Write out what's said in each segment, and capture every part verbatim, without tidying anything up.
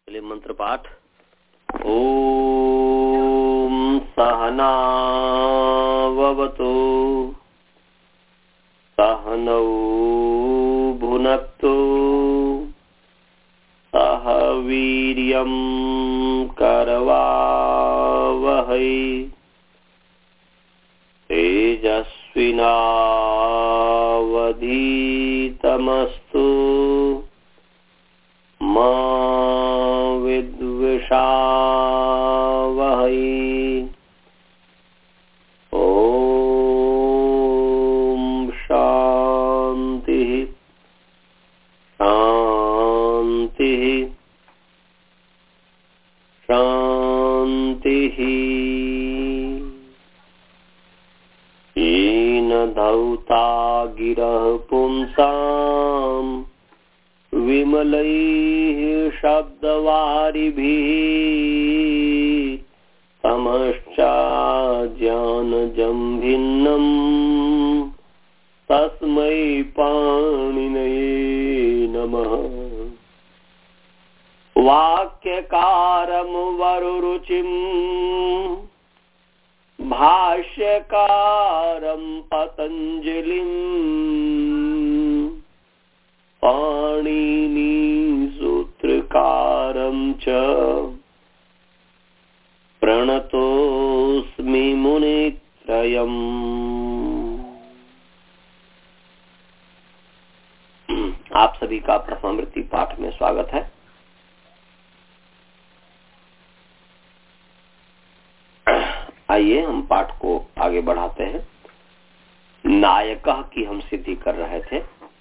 चलिए मंत्र पाठ। ओम सहना ववतु सहनौ भुनक्तु सह वीर्यं करवावहै तेजस्विनावधीतमस्तु मा विद्विषावहै। ओम शांति शांति शांति। येन धौता गिरः पुंसाम् विमलैः शब्दवारिभिः तमश्चाज्ञानजं भिन्नम् तस्मै पाणिनये नमः। वाक्यकारं वरुरुचिं भाष्यकारं पतञ्जलिं पाणिनी सूत्रकारं च प्रणतोऽस्मि मुनित्रयम्। आप सभी का प्रथमावृत्ति पाठ में स्वागत है। आइए हम पाठ को आगे बढ़ाते हैं। नायकः की हम सिद्धि कर रहे थे।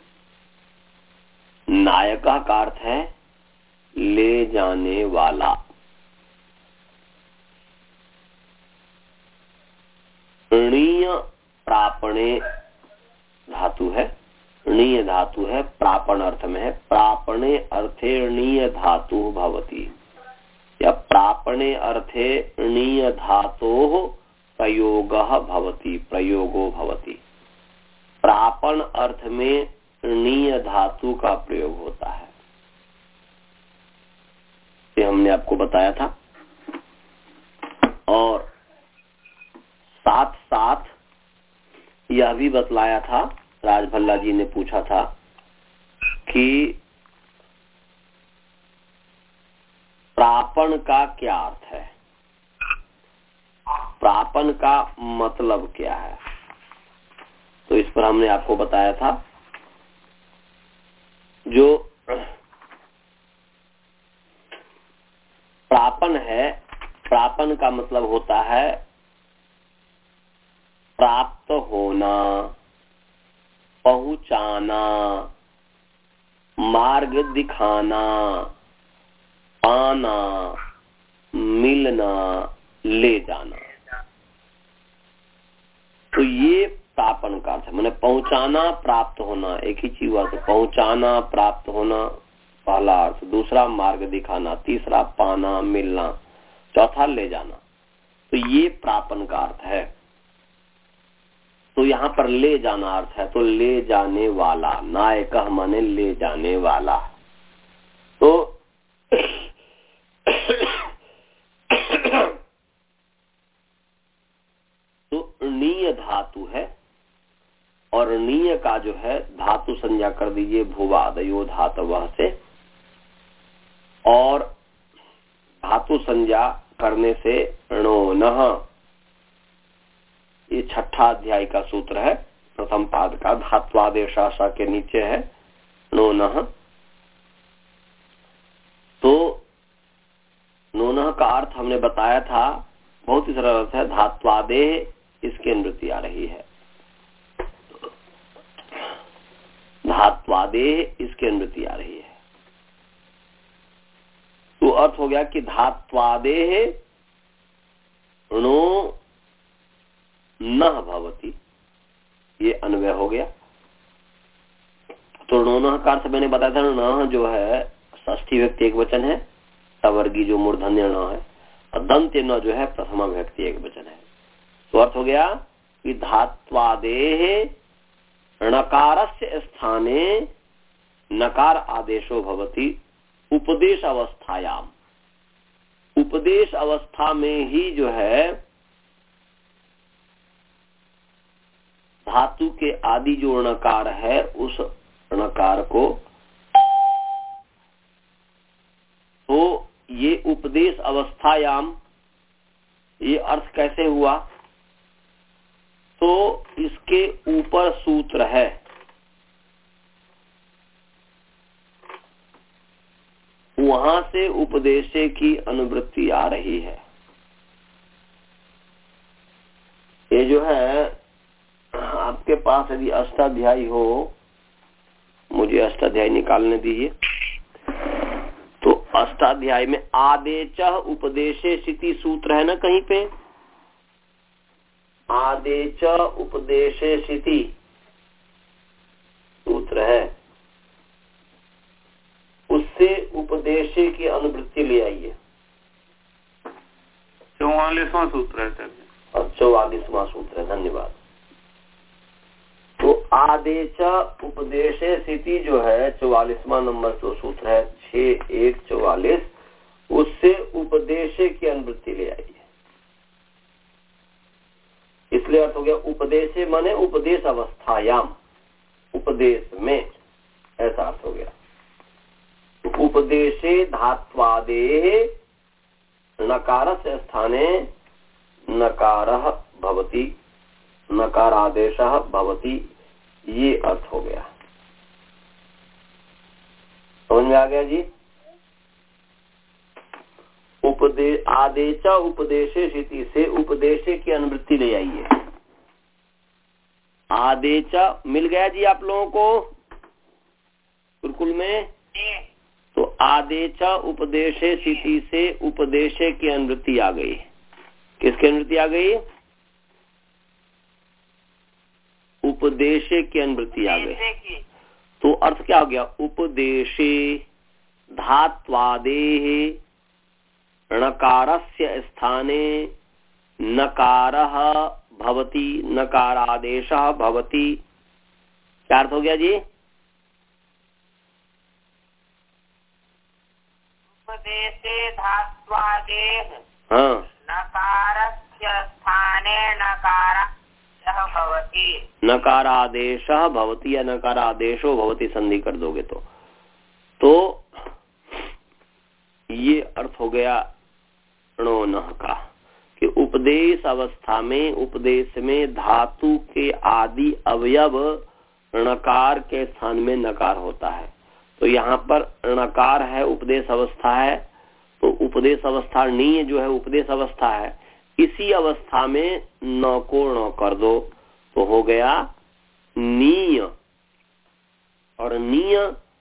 नायकः का अर्थ है ले जाने वाला। णीय प्रापणे धातु है, णीय धातु है, प्रापण अर्थ में है। प्रापणे अर्थे णीय धातु भवति या प्रापणे अर्थे णीय धातोः प्रयोगः भवति, प्रयोगो भवति। प्रापण अर्थ में णीय धातु का प्रयोग होता है, ये हमने आपको बताया था। और साथ साथ यह भी बतलाया था, राजभल्ला जी ने पूछा था कि प्रापण का क्या अर्थ है, प्रापण का मतलब क्या है। तो इस पर हमने आपको बताया था, जो प्रापण है, प्रापण का मतलब होता है प्राप्त होना, पहुंचाना, मार्ग दिखाना, पाना, मिलना, ले जाना। तो ये प्रापण का अर्थ है, मैंने पहुंचाना, प्राप्त होना, एक ही चीज हुआ। तो पहुंचाना, प्राप्त होना पहला अर्थ, दूसरा मार्ग दिखाना, तीसरा पाना, मिलना, चौथा ले जाना। तो ये प्रापण का अर्थ है। तो यहाँ पर ले जाना अर्थ है, तो ले जाने वाला। नायकः माने ले जाने वाला। तो तो णीय धातु है, और णीय का जो है धातु संज्ञा कर दीजिए भुवादयो धातवः से, और धातु संज्ञा करने से णो नः, ये छठा अध्याय का सूत्र है, प्रथम पाद का। धात्वादेश आशा के नीचे है णो नः। तो णो नः का अर्थ हमने बताया था, बहुत ही सरल अर्थ है। धात्वादेह इसके अनुवृत्ति आ रही है, धात्वादेह इसके अनुवृत्ति आ रही है। तो अर्थ हो गया कि धात्वादेह णो नः भवति, ये अन्वय हो गया। तो णो नः का अर्थ मैंने बताया था, नः जो है षष्ठी व्यक्ति एक वचन है, सवर्गी जो मूर्धन्य न है, और दंत्य न जो है प्रथमा व्यक्ति एक वचन है। तो अर्थ हो गया कि धात्वादेह णकारस्य स्थाने नकार आदेशो भवति उपदेश अवस्थायाम। उपदेश अवस्था में ही जो है धातु के आदि जो णकार है उस णकार को, तो ये उपदेश अवस्थायाम, ये अर्थ कैसे हुआ? तो इसके ऊपर सूत्र है, वहां से उपदेशे की अनुवृत्ति आ रही है। ये जो है आपके पास यदि अष्टाध्यायी हो, मुझे अष्टाध्यायी निकालने दीजिए। तो अष्टाध्यायी में आदेच उपदेशे सिति सूत्र है ना कहीं पे, आदेच उपदेशे सिति सूत्र है, उससे उपदेशे की अनुवृत्ति ले आइए। चौवालीसवां सूत्र है सर। चौवालीसवां सूत्र है, धन्यवाद। तो आदेश उपदेशे स्थिति जो है चौवालीसवां नंबर जो सूत्र है, छह एक चौवालीस, उससे उपदेशे की अनुवृत्ति ले आइए। इसलिए अर्थ हो गया उपदेशे माने उपदेश अवस्थायाम, उपदेश में, ऐसा अर्थ हो गया। उपदेशे धात्वादेः नकारस्य स्थाने नकारः भवति, नकारादेशः भवति, ये अर्थ हो गया। समझ में आ गया जी? उपदेश आदेश उपदेशे स्थिति से उपदेशे की अनुवृत्ति ले आइए। आदेश मिल गया जी आप लोगों को गुरुकुल में? तो आदेश उपदेशे स्थिति से उपदेशे की अनुवृत्ति आ गई। किसकी अनुवृत्ति आ गई? उपदेशे की अनुवृत्ति आ गई। तो अर्थ क्या हो गया? उपदेशे धात्वादेः णकारस्य स्थाने नकारः भवति, नकारादेशः भवति। क्या अर्थ हो गया जी? उपदेशे धात्वादेः हाँ, नकारस्य स्थाने नकारः भवति, नकारादेशः भवति या नकारादेशो भवति, संधि कर दोगे तो तो ये अर्थ हो गया णोनः का कि उपदेश अवस्था में, उपदेश में धातु के आदि अवयव णकार के स्थान में नकार होता है। तो यहाँ पर णकार है, उपदेश अवस्था है, तो उपदेश अवस्था नीय जो है उपदेश अवस्था है, इसी अवस्था में न को न कर दो तो हो गया नीय। और नीय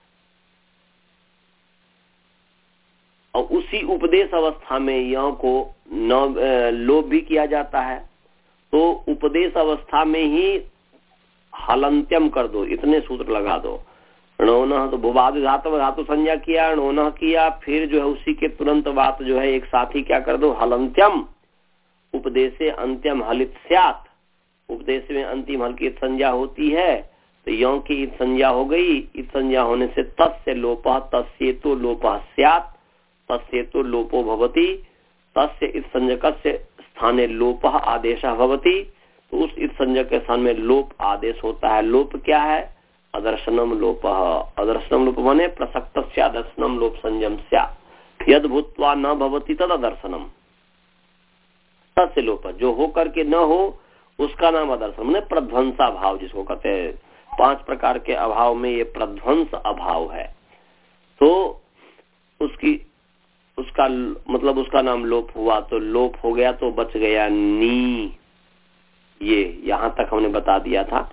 और उसी उपदेश अवस्था में यह को न लोप भी किया जाता है, तो उपदेश अवस्था में ही हलंत्यम कर दो, इतने सूत्र लगा दो। णोनः तो भुवादि धातु धातु संज्ञा किया, णोनः किया, फिर जो है उसी के तुरंत बात जो है एक साथ ही क्या कर दो, हलंत्यम। उपदेशे अंत्यम हलित स्यात्, उपदेश में अंतिम हल की संज्ञा होती है, तो यों की इत संज्ञा हो गई। इत संज्ञा होने से तस्य लोपः तस्येतो लोपः स्यात्, तस्येतो लोपो भवति, तस्य इत संज्ञकस्य स्थाने लोपः आदेशः भवति। तो उस इत संज्ञक के स्थान में लोप आदेश होता है। लोप क्या है? अदर्शनम लोपः। अदर्शनम लोप माने प्रसक्तस्य अदर्शनम लोप संयम स्यात्, यद भूत्वा न भवति तद अदर्शनम, तस्य लोप, जो हो करके न हो उसका नाम अदर्शन माने प्रध्वंसा भाव, जिसको कहते हैं। पांच प्रकार के अभाव में ये प्रध्वंस अभाव है, तो उसकी उसका मतलब उसका नाम लोप हुआ, तो लोप हो गया तो बच गया नी। ये यहां तक हमने बता दिया था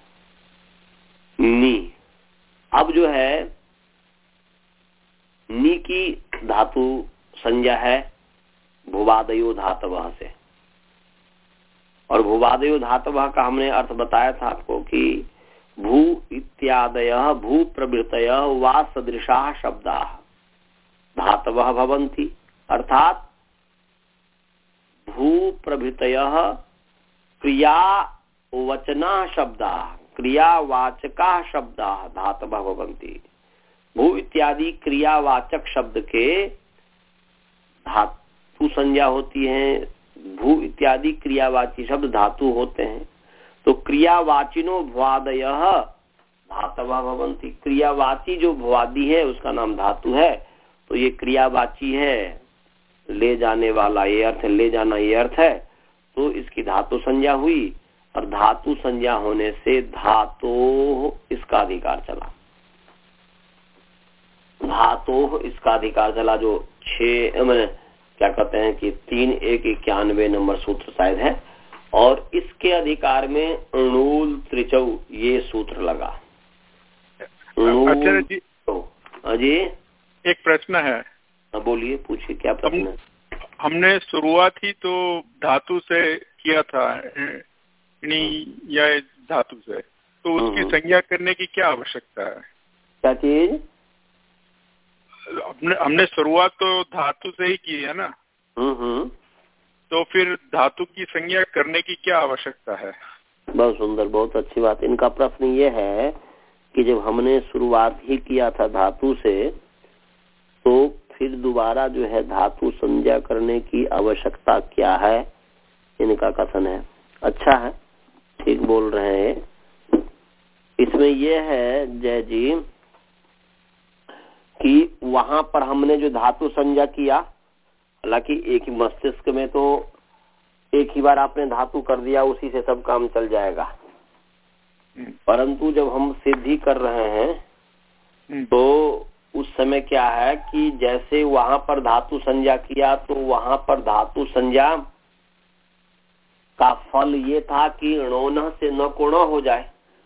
नी। अब जो है नी की धातु संज्ञा है भुवादयो धातवः से, और भुवादयो धातवः का हमने अर्थ बताया था आपको कि भू इत्यादयः भू प्रभृतयः वा सदृशाः शब्दाः धातवः भवन्ति, अर्थात भू प्रभृतयः क्रियावचनाः शब्दाः, क्रियावाचकाः शब्दाः धातवः भवन्ति। भू इत्यादि क्रियावाचक शब्द के धात धातु संज्ञा होती है, भू इत्यादि क्रियावाची शब्द धातु होते हैं। तो क्रियावाचिनो भ्वादयः धातवः भवन्ति। क्रियावाची जो भ्वादि है उसका नाम धातु है, तो ये क्रियावाची है, ले जाने वाला ये अर्थ, ले जाना ये अर्थ है, तो इसकी धातु संज्ञा हुई। और धातु संज्ञा होने से धातो इसका अधिकार चला, धातो इसका अधिकार चला, जो छह मैंने क्या कहते हैं कि तीन एक इक्यानवे नंबर सूत्र शायद है, और इसके अधिकार में अणुल त्रिचौ ये सूत्र लगा। आचार्य जी, जी एक प्रश्न है। बोलिए, पूछिए क्या प्रश्न है। हमने शुरुआत ही तो धातु से किया था, या धातु से, तो उसकी संज्ञा करने की क्या आवश्यकता है? क्या चीज? हमने हमने शुरुआत तो धातु से ही की है ना, हम्म तो फिर धातु की संज्ञा करने की क्या आवश्यकता है? बहुत सुंदर, बहुत अच्छी बात। इनका प्रश्न ये है कि जब हमने शुरुआत ही किया था धातु से, तो फिर दोबारा जो है धातु संज्ञा करने की आवश्यकता क्या है, इनका कथन है। अच्छा है, ठीक बोल रहे हैं। इसमें यह है जय जी कि वहां पर हमने जो धातु संज्ञा किया, हालांकि एक ही मस्तिष्क में तो एक ही बार आपने धातु कर दिया, उसी से सब काम चल जाएगा, परंतु जब हम सिद्धि कर रहे हैं तो उस समय क्या है कि जैसे वहां पर धातु संज्ञा किया तो वहां पर धातु संज्ञा का फल ये था कि णोन से न कोण हो जाए,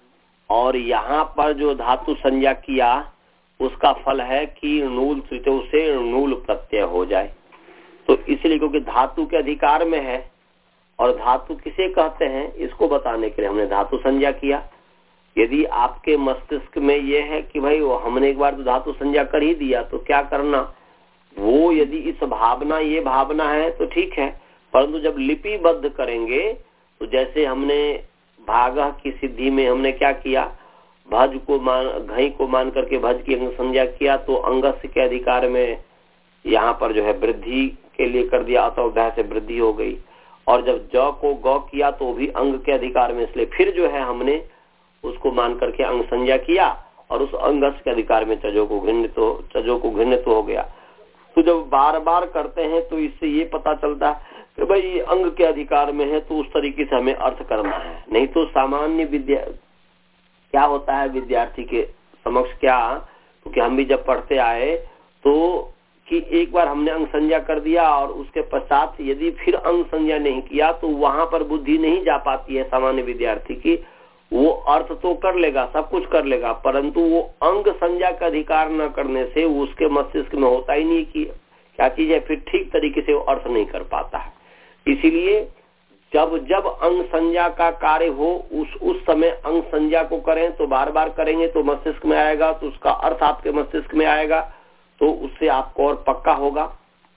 और यहाँ पर जो धातु संज्ञा किया उसका फल है कि णूल त्रितौ से णूल प्रत्यय हो जाए। तो इसलिए क्योंकि धातु के अधिकार में है, और धातु किसे कहते हैं इसको बताने के लिए हमने धातु संज्ञा किया। यदि आपके मस्तिष्क में ये है कि भाई वो हमने एक बार तो धातु संज्ञा कर ही दिया, तो क्या करना, वो यदि इस भावना ये भावना है तो ठीक है, परंतु जब लिपिबद्ध करेंगे तो जैसे हमने भाग की सिद्धि में हमने क्या किया, भज को मान घई को मान करके भज की अंग संज्ञा किया, तो अंगस्य के अधिकार में यहाँ पर जो है वृद्धि के लिए कर दिया, अतः भय से वृद्धि हो गई। और जब ज को गौ किया तो भी अंग के अधिकार में, इसलिए फिर जो है हमने उसको मान करके अंग संज्ञा किया, और उस अंगस्य के अधिकार में चजो को घृण्य तो चजो को घृण्य तो हो गया। तो जब बार बार करते हैं तो इससे ये पता चलता है कि भाई ये अंग के अधिकार में है, तो उस तरीके से हमें अर्थ करना है। नहीं तो सामान्य विद्या क्या होता है विद्यार्थी के समक्ष, क्या क्योंकि हम भी जब पढ़ते आए तो कि एक बार हमने अंग संज्ञा कर दिया और उसके पश्चात यदि फिर अंग संज्ञा नहीं किया तो वहां पर बुद्धि नहीं जा पाती है सामान्य विद्यार्थी की। वो अर्थ तो कर लेगा, सब कुछ कर लेगा, परंतु वो अंग संज्ञा का अधिकार न करने से उसके मस्तिष्क में होता ही नहीं कि क्या चीज है, फिर ठीक तरीके से वो अर्थ नहीं कर पाता है। इसीलिए जब जब अंग संज्ञा का कार्य हो उस उस समय अंग संज्ञा को करें, तो बार बार करेंगे तो मस्तिष्क में आएगा, तो उसका अर्थ आपके मस्तिष्क में आएगा, तो उससे आपको और पक्का होगा।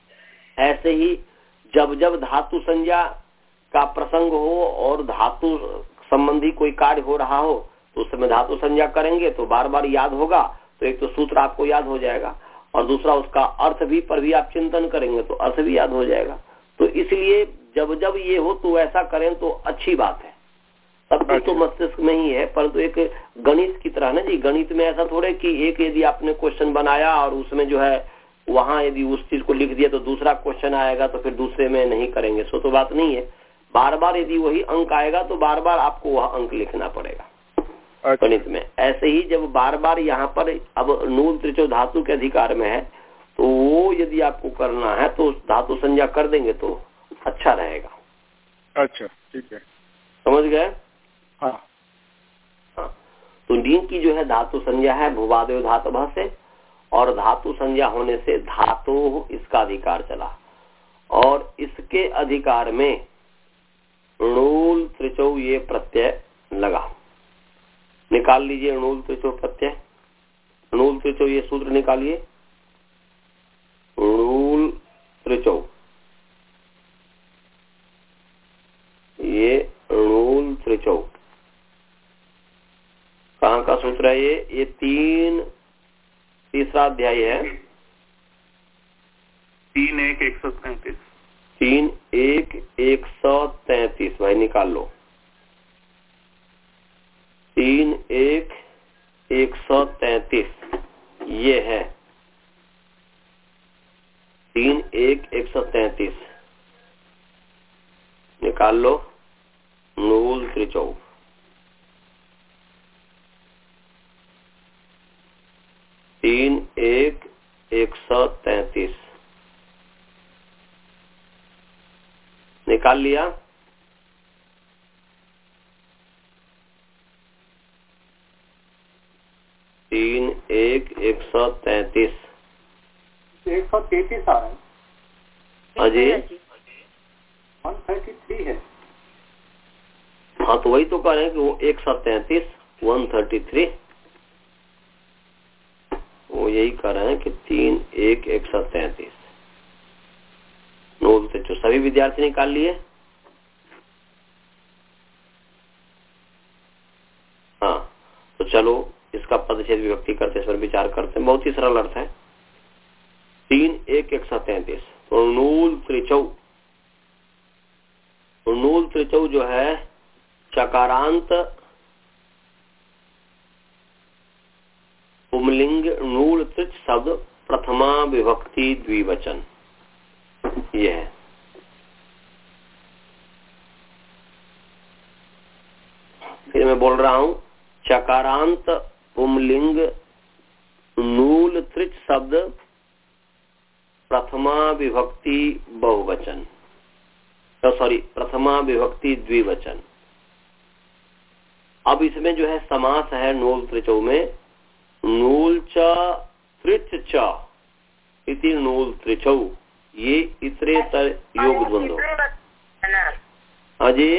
ऐसे ही जब जब धातु संज्ञा का प्रसंग हो और धातु संबंधी कोई कार्य हो रहा हो तो उस समय धातु संज्ञा करेंगे तो बार बार याद होगा, तो एक तो सूत्र आपको याद हो जाएगा, और दूसरा उसका अर्थ भी पर भी आप चिंतन करेंगे तो अर्थ भी याद हो जाएगा। तो इसलिए जब जब ये हो तो ऐसा करें तो अच्छी बात है। सब कुछ तो मस्तिष्क में ही है, परंतु एक गणित की तरह ना जी, गणित में ऐसा थोड़े कि एक यदि आपने क्वेश्चन बनाया और उसमें जो है वहां यदि उस चीज को लिख दिया तो दूसरा क्वेश्चन आएगा तो फिर दूसरे में नहीं करेंगे, सो तो बात नहीं है। बार बार यदि वही अंक आएगा तो बार बार आपको वह अंक लिखना पड़ेगा गणित में। ऐसे ही जब बार बार यहाँ पर अब नूल त्रिचो धातु के अधिकार में है तो वो यदि आपको करना है तो धातु संज्ञा कर देंगे तो अच्छा रहेगा। अच्छा, ठीक है, समझ गए? हाँ हाँ। तो नीम की जो है धातु संज्ञा है भूवादयो धातु से, और धातु संज्ञा होने से धातु इसका अधिकार चला, और इसके अधिकार में णूल त्रिचौ ये प्रत्यय लगा। निकाल लीजिए णूल त्रिचौ प्रत्यय, णूल त्रिचौ ये सूत्र निकालिए, णूल त्रिचौ ये णूल त्रिचौ कहाँ का सूत्र है ये? ये तीन तीसरा अध्याय है, तीन एक एक सौ तैतीस तीन एक एक सौ तैतीस, भाई निकाल लो। तीन एक एक सौ तैतीस ये है, तीन एक एक सौ तैतीस निकाल लो। नूल त्रिचौ, तीन एक एक सौ तैतीस निकाल लिया। तीन एक एक सौ तैतीस, एक सौ तैतीस आ रहा है। अजी वन थर्टी थ्री है। हाँ तो वही तो कह रहे हैं कि वो एक सौ तैतीस वन थर्टी थ्री, वो यही कह रहे हैं कि तीन एक एक सौ तैतीस। नूल त्रिचौ सभी विद्यार्थी निकाल लिए। हाँ तो चलो इसका पदच्छेद विभक्ति करते, इस पर विचार करते हैं। बहुत ही सरल अर्थ है। तीन एक एक सौ तैतीस, तो नूल त्रिचौ, तो नूल त्रिचौ जो है चकारांत पुमलिंग नूल त्रिच शब्द प्रथमा विभक्ति द्विवचन, ये है। फिर मैं बोल रहा हूं, चकारांत पुमलिंग नूल त्रिच शब्द प्रथमा विभक्ति बहुवचन, तो सॉरी प्रथमा विभक्ति द्विवचन। अब इसमें जो है समास है नूल त्रिचौ में, नूल च त्रिच च इति नूल त्रिचौ, ये इतरेतर योग द्वंद्व। हाँ जी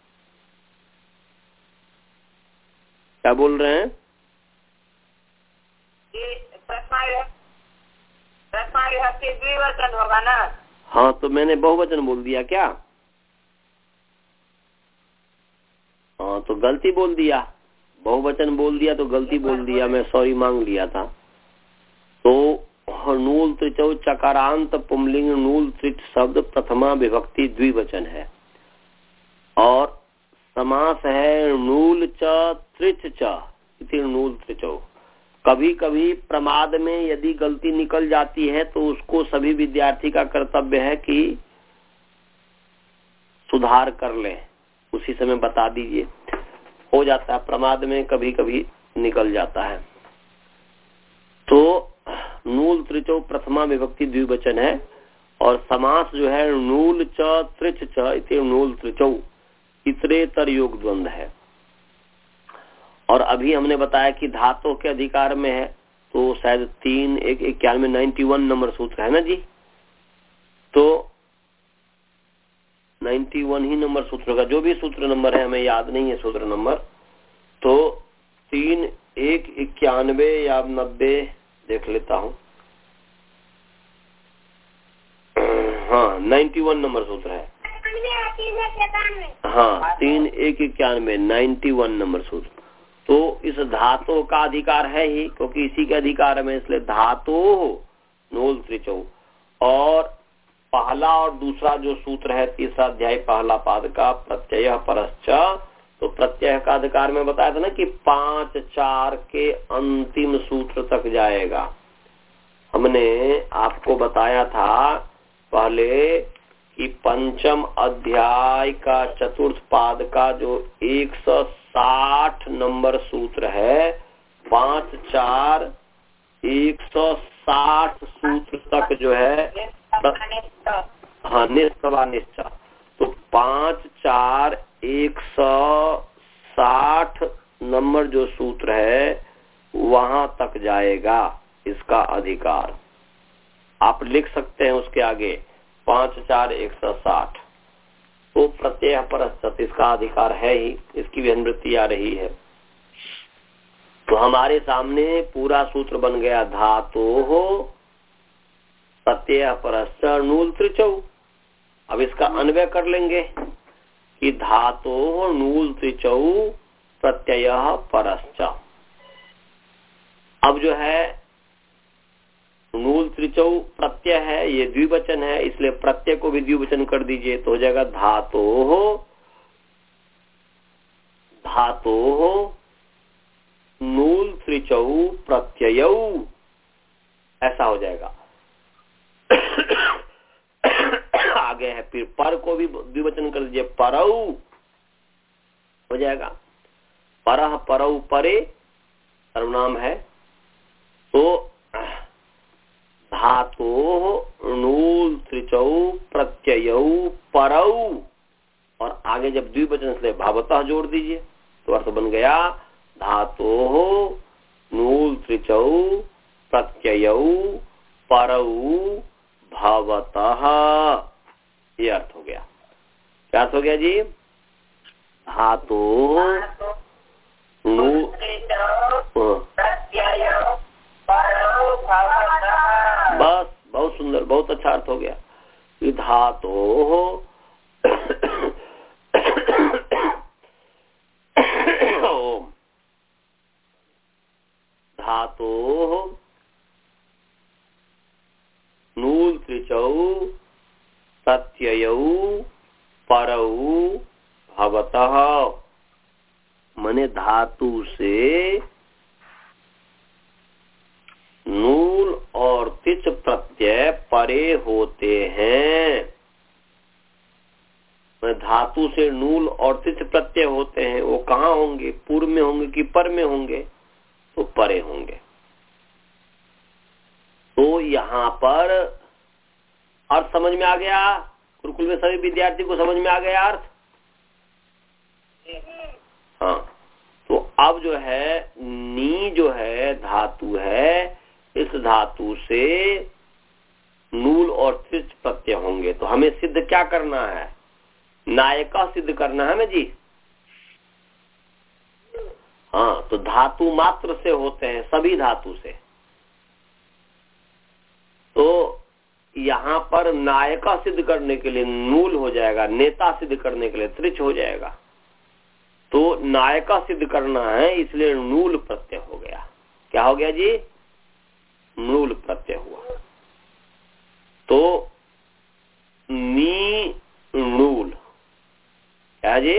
क्या बोल रहे हैं? द्विवचन होगा ना? हाँ तो मैंने बहुवचन बोल दिया क्या? हाँ तो गलती बोल दिया, बहुवचन बोल दिया तो गलती बोल दिया, मैं सॉरी मांग लिया था। तो नूल त्रिचौ चकारांत पुमलिंग नूल त्रिच शब्द प्रथमा विभक्ति द्विवचन है, और समास है नूल च त्रिच च इति नूल त्रिचौ। कभी कभी प्रमाद में यदि गलती निकल जाती है तो उसको सभी विद्यार्थी का कर्तव्य है कि सुधार कर ले, उसी समय बता दीजिए। हो जाता है प्रमाद में, कभी कभी निकल जाता है। तो नूल त्रिचौ प्रथमा विभक्ति द्विवचन है, और समास जो है नूल च त्रिच च इति नूल त्रिचौ, इतरेतर योग द्वंद्व है। और अभी हमने बताया कि धातु के अधिकार में है, तो शायद तीन एक इक्यानवे नाइन्टी वन नंबर सूत्र है ना जी, तो नाइन्टी वन ही नंबर सूत्र का, जो भी सूत्र नंबर है हमें याद नहीं है सूत्र नंबर, तो तीन एक इक्यानवे या नब्बे देख लेता हूं। हाँ नाइन्टी वन नंबर सूत्र है। हाँ तीन एक इक्यानवे नाइन्टी वन नंबर सूत्र। तो इस धातु का अधिकार है ही, क्योंकि इसी के अधिकार में, इसलिए धातु नूल त्रिचौ। और पहला और दूसरा जो सूत्र है तीसरा अध्याय पहला पाद का, प्रत्यय परश्च, तो प्रत्यय का अधिकार में बताया था ना कि पांच चार के अंतिम सूत्र तक जाएगा। हमने आपको बताया था पहले कि पंचम अध्याय का चतुर्थ पाद का जो एक सौ साठ नंबर सूत्र है, पांच चार एक सौ साठ सूत्र तक जो है, हाँ निष्ठा निश्चय, तो पांच चार एक सौ साठ नंबर जो सूत्र है वहां तक जाएगा इसका अधिकार। आप लिख सकते हैं उसके आगे पांच चार एक सौ साठ, तो प्रत्यय परश्च इसका अधिकार है ही, इसकी भी अनुवृत्ति आ रही है। तो हमारे सामने पूरा सूत्र बन गया, धातु हो प्रत्यय परश्च नूल त्रिचौ। अब इसका अन्वय कर लेंगे कि धातु हो नूल त्रिचौ प्रत्यय परश्च। अब जो है नूल त्रिचौ प्रत्यय है, ये द्विवचन है, इसलिए प्रत्यय को भी द्विवचन कर दीजिए तो हो जाएगा धातोः धातोः नूल त्रिचौ प्रत्ययौ, ऐसा हो जाएगा। आगे है फिर पर को भी द्विवचन कर दीजिए, परौ हो जाएगा। परह परौ परे सर्वनाम है, तो धातोः नूल त्रिचौ प्रत्ययौ परौ, और आगे जब द्विवचन से भावतः जोड़ दीजिए तो अर्थ बन गया धातोः नूल त्रिचौ प्रत्ययौ परौ भवतः, ये अर्थ हो गया। क्या अर्थ हो गया जी? धातोः नूल बस, बहुत सुंदर, बहुत अच्छा अर्थ हो गया। धातोः धातोः नूल त्रिचौ प्रत्ययौ परौ भवतः, मने धातु से नूल और तिच प्रत्यय परे होते हैं। धातु से नूल और तिच प्रत्यय होते हैं, वो कहाँ होंगे? पूर्व में होंगे कि पर में होंगे? तो परे होंगे। तो यहाँ पर अर्थ समझ में आ गया? गुरुकुल में सभी विद्यार्थी को समझ में आ गया अर्थ? हाँ, तो अब जो है नी जो है धातु है, इस धातु से नूल और त्रिच प्रत्यय होंगे, तो हमें सिद्ध क्या करना है? नायका सिद्ध करना है ना जी। हाँ, तो धातु मात्र से होते हैं, सभी धातु से। तो यहाँ पर नायका सिद्ध करने के लिए नूल हो जाएगा, नेता सिद्ध करने के लिए त्रिच हो जाएगा। तो नायका सिद्ध करना है, इसलिए नूल प्रत्यय हो गया। क्या हो गया जी? नूल प्रत्यय हुआ। तो नी नूल, क्या जी?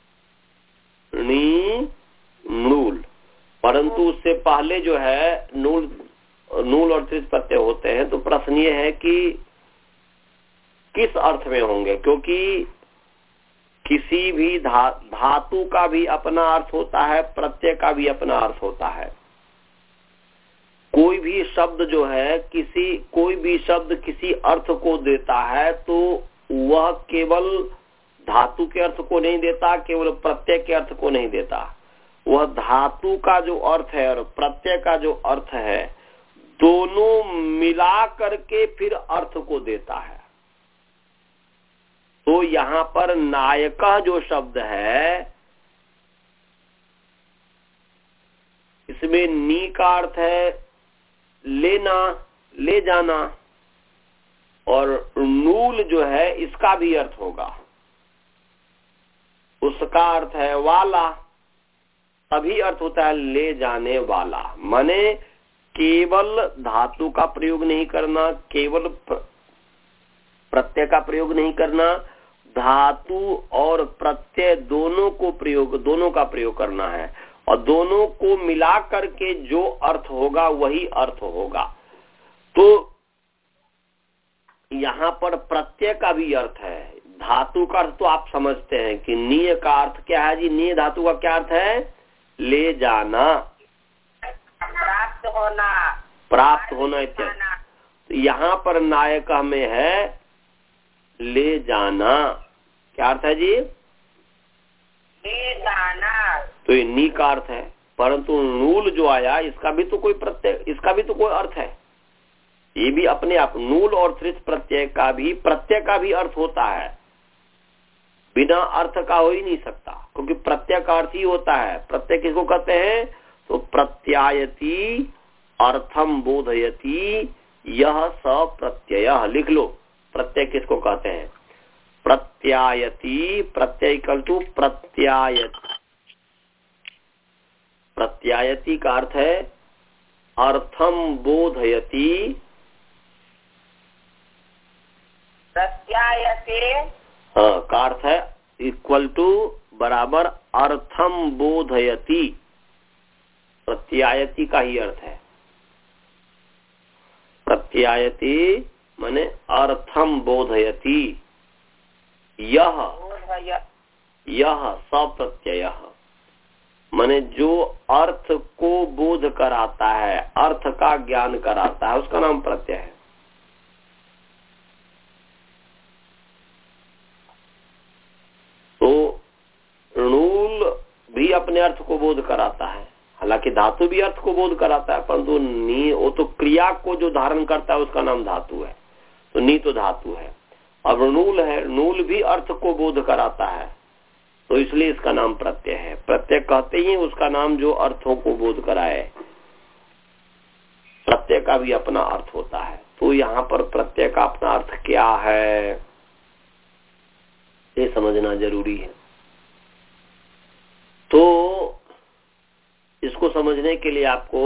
नी नूल, परंतु उससे पहले जो है नूल नूल और त्रिच प्रत्यय होते हैं। तो प्रश्न ये है कि किस अर्थ में होंगे, क्योंकि किसी भी धा, धातु का भी अपना अर्थ होता है, प्रत्यय का भी अपना अर्थ होता है। कोई भी शब्द जो है किसी कोई भी शब्द किसी अर्थ को देता है तो वह केवल धातु के अर्थ को नहीं देता, केवल प्रत्यय के अर्थ को नहीं देता। वह धातु का जो अर्थ है और प्रत्यय का जो अर्थ है, दोनों मिला करके फिर अर्थ को देता है। तो यहाँ पर नायक जो शब्द है, इसमें नी का अर्थ है लेना, ले जाना, और नूल जो है इसका भी अर्थ होगा, उसका अर्थ है वाला, तभी अर्थ होता है ले जाने वाला। माने केवल धातु का प्रयोग नहीं करना, केवल प्रत्यय का प्रयोग नहीं करना, धातु और प्रत्यय दोनों को प्रयोग दोनों का प्रयोग करना है, और दोनों को मिला करके जो अर्थ होगा वही अर्थ होगा। तो यहाँ पर प्रत्यय का भी अर्थ है, धातु का अर्थ तो आप समझते हैं कि नीय का अर्थ क्या है जी? नीय धातु का क्या अर्थ है? ले जाना, प्राप्त होना, प्राप्त होना इत्यादि। तो यहाँ पर नायक में है ले जाना। क्या अर्थ है जी? ले जाना। तो ये नी का अर्थ है, परंतु नूल जो आया इसका भी तो कोई प्रत्यय, इसका भी तो कोई अर्थ है। ये भी अपने आप नूल और त्रिच प्रत्यय का भी प्रत्यय का भी अर्थ होता है, बिना अर्थ का हो ही नहीं सकता, क्योंकि प्रत्यय का अर्थ ही होता है। प्रत्यय किसको कहते हैं? तो प्रत्यायति अर्थम बोधयति यह स प्रत्यय। लिख लो, प्रत्यय किसको कहते हैं? प्रत्यायति, प्रत्यय इक्वल टू प्रत्यायति। प्रत्यायति का अर्थ है अर्थम बोधयति प्रत्यायते। हाँ, का अर्थ है इक्वल टू बराबर अर्थम बोधयति। प्रत्यायति का ही अर्थ है। प्रत्यायति माने अर्थम बोधयति। यह यह सप्रत्यय माने जो अर्थ को बोध कराता है, अर्थ का ज्ञान कराता है, उसका नाम प्रत्यय है। तो णूल भी अपने अर्थ को बोध कराता है, हालांकि धातु भी अर्थ को बोध कराता है, परंतु नी वो तो क्रिया को जो धारण करता है उसका नाम धातु है। तो नी तो धातु है। अब णूल है, णूल भी अर्थ को बोध कराता है, तो इसलिए इसका नाम प्रत्यय है। प्रत्यय कहते ही उसका नाम जो अर्थों को बोध कराए। प्रत्यय का भी अपना अर्थ होता है। तो यहाँ पर प्रत्यय का अपना अर्थ क्या है, ये समझना जरूरी है। तो इसको समझने के लिए आपको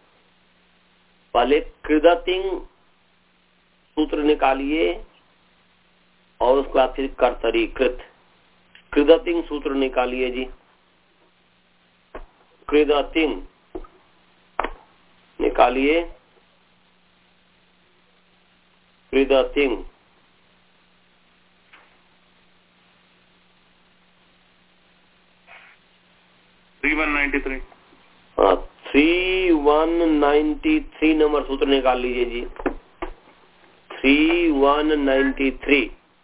पहले कृदतिंग सूत्र निकालिए और उसके बाद फिर कर्तरी कृत। कृदतिंग सूत्र निकालिए जी। कृदतिंग निकालिए। कृदतिंग थ्री वन नाइन्टी थ्री। हाँ, थ्री वन नाइन्टी थ्री नंबर सूत्र निकाल लीजिए जी। Three one ninety three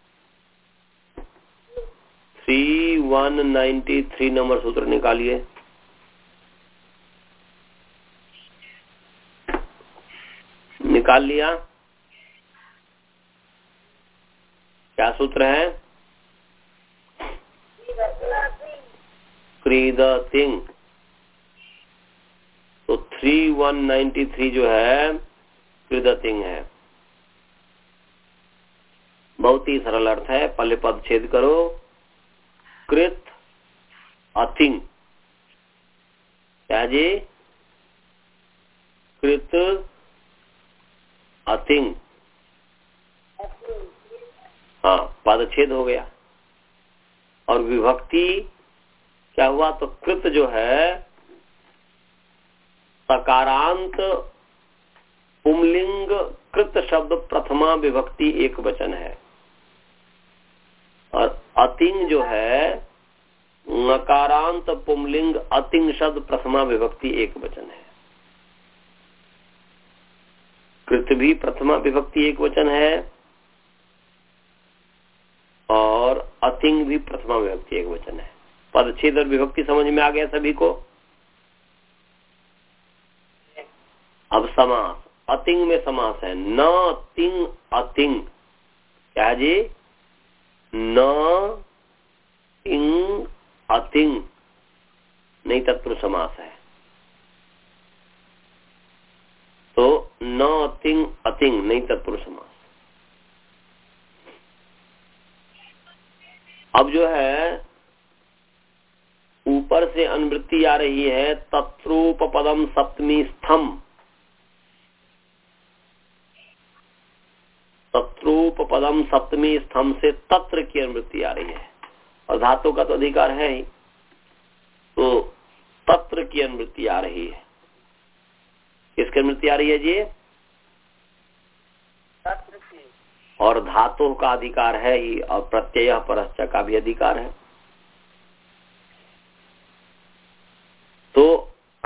three one ninety three नंबर सूत्र निकालिए। निकाल लिया? क्या सूत्र है? कृदतिंग। तो थ्री वन नाइन्टी थ्री जो है कृदतिंग है। बहुत ही सरल अर्थ है। पहले पद छेद करो। कृत अतिंग। क्या जी? कृत अतिंग। हाँ, पद छेद हो गया। और विभक्ति क्या हुआ? तो कृत जो है सकारांत पुंलिंग कृत शब्द प्रथमा विभक्ति एक वचन है, और अतिंग जो है नकारांत पुंलिंग अतिंग शब्द प्रथमा विभक्ति एक वचन है। कृत भी प्रथमा विभक्ति एक वचन है और अतिंग भी प्रथमा विभक्ति एक वचन है। पदच्छेद और विभक्ति समझ में आ गया सभी को? अब समास। अतिंग में समास है। न तिंग अतिंग। क्या जी? न तिंग अतिंग नहीं तत्पुरुष समास है। तो न तिंग अतिंग नहीं तत्पुरुष समास। अब जो है ऊपर से अनुवृत्ति आ रही है तत्रूप पदम सप्तमी स्थम। तत्रूप पदम सप्तमी स्थम से तत्र की अनुवृत्ति आ रही है, और धातु का तो अधिकार है ही, तो तत्र की अनुवृत्ति आ रही है। किसकी अनुवृत्ति आ रही है जी? तत्र की। और धातु का अधिकार है ही, और प्रत्यय परश्च का भी अधिकार है। तो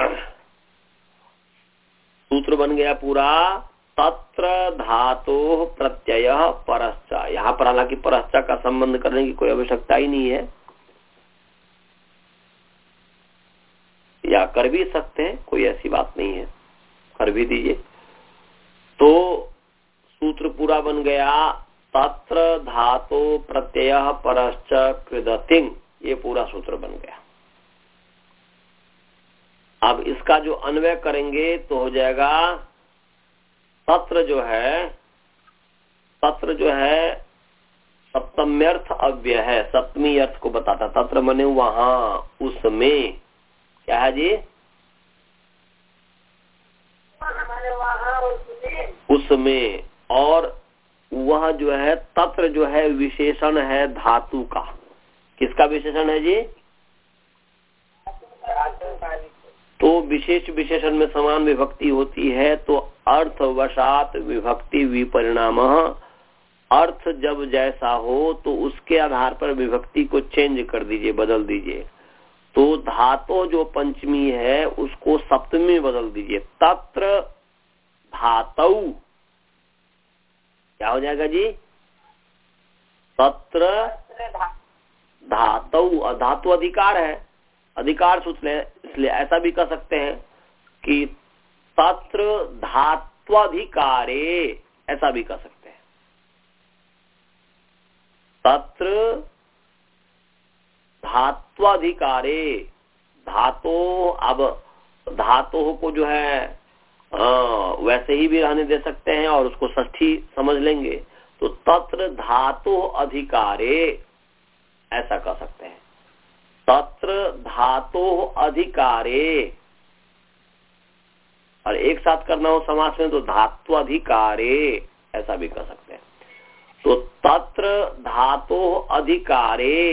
सूत्र बन गया पूरा तत्र धातु प्रत्यय परश्च। यहाँ पर हालांकि परश्च का संबंध करने की कोई आवश्यकता ही नहीं है, या कर भी सकते हैं, कोई ऐसी बात नहीं है, कर भी दीजिए। तो सूत्र पूरा बन गया तत्र धातु प्रत्यय परश्च कृदतिंग। ये पूरा सूत्र बन गया। अब इसका जो अन्वय करेंगे तो हो जाएगा तत्र जो है, तत्र जो है सप्तम्यर्थ अव्यय है, सप्तमी अर्थ को बताता। तत्र मने वहां, उसमें। क्या है जी? उसमें। और वह जो है तत्र जो है विशेषण है धातु का। किसका विशेषण है जी? तो विशेष विशेषण में समान विभक्ति होती है तो अर्थवशात विभक्ति विपरिणाम, अर्थ जब जैसा हो तो उसके आधार पर विभक्ति को चेंज कर दीजिए, बदल दीजिए। तो धातु जो पंचमी है उसको सप्तमी बदल दीजिए। तत्र धातु क्या हो जाएगा जी? तत्र धातु, धातु अधिकार है, अधिकार सूत्र है, इसलिए ऐसा भी कह सकते हैं कि तत्र धात्वाधिकारे, ऐसा भी कह सकते हैं। तत्र धात्वाधिकारे, धातु, अब धातु को जो है आ, वैसे ही भी रहने दे सकते हैं और उसको षष्ठी समझ लेंगे तो तत्र धातु अधिकारे ऐसा कह सकते हैं। तत्र धातु अधिकारे, और एक साथ करना हो समास में तो धातु अधिकारे ऐसा भी कह सकते हैं। तो तत्र धातु अधिकारे,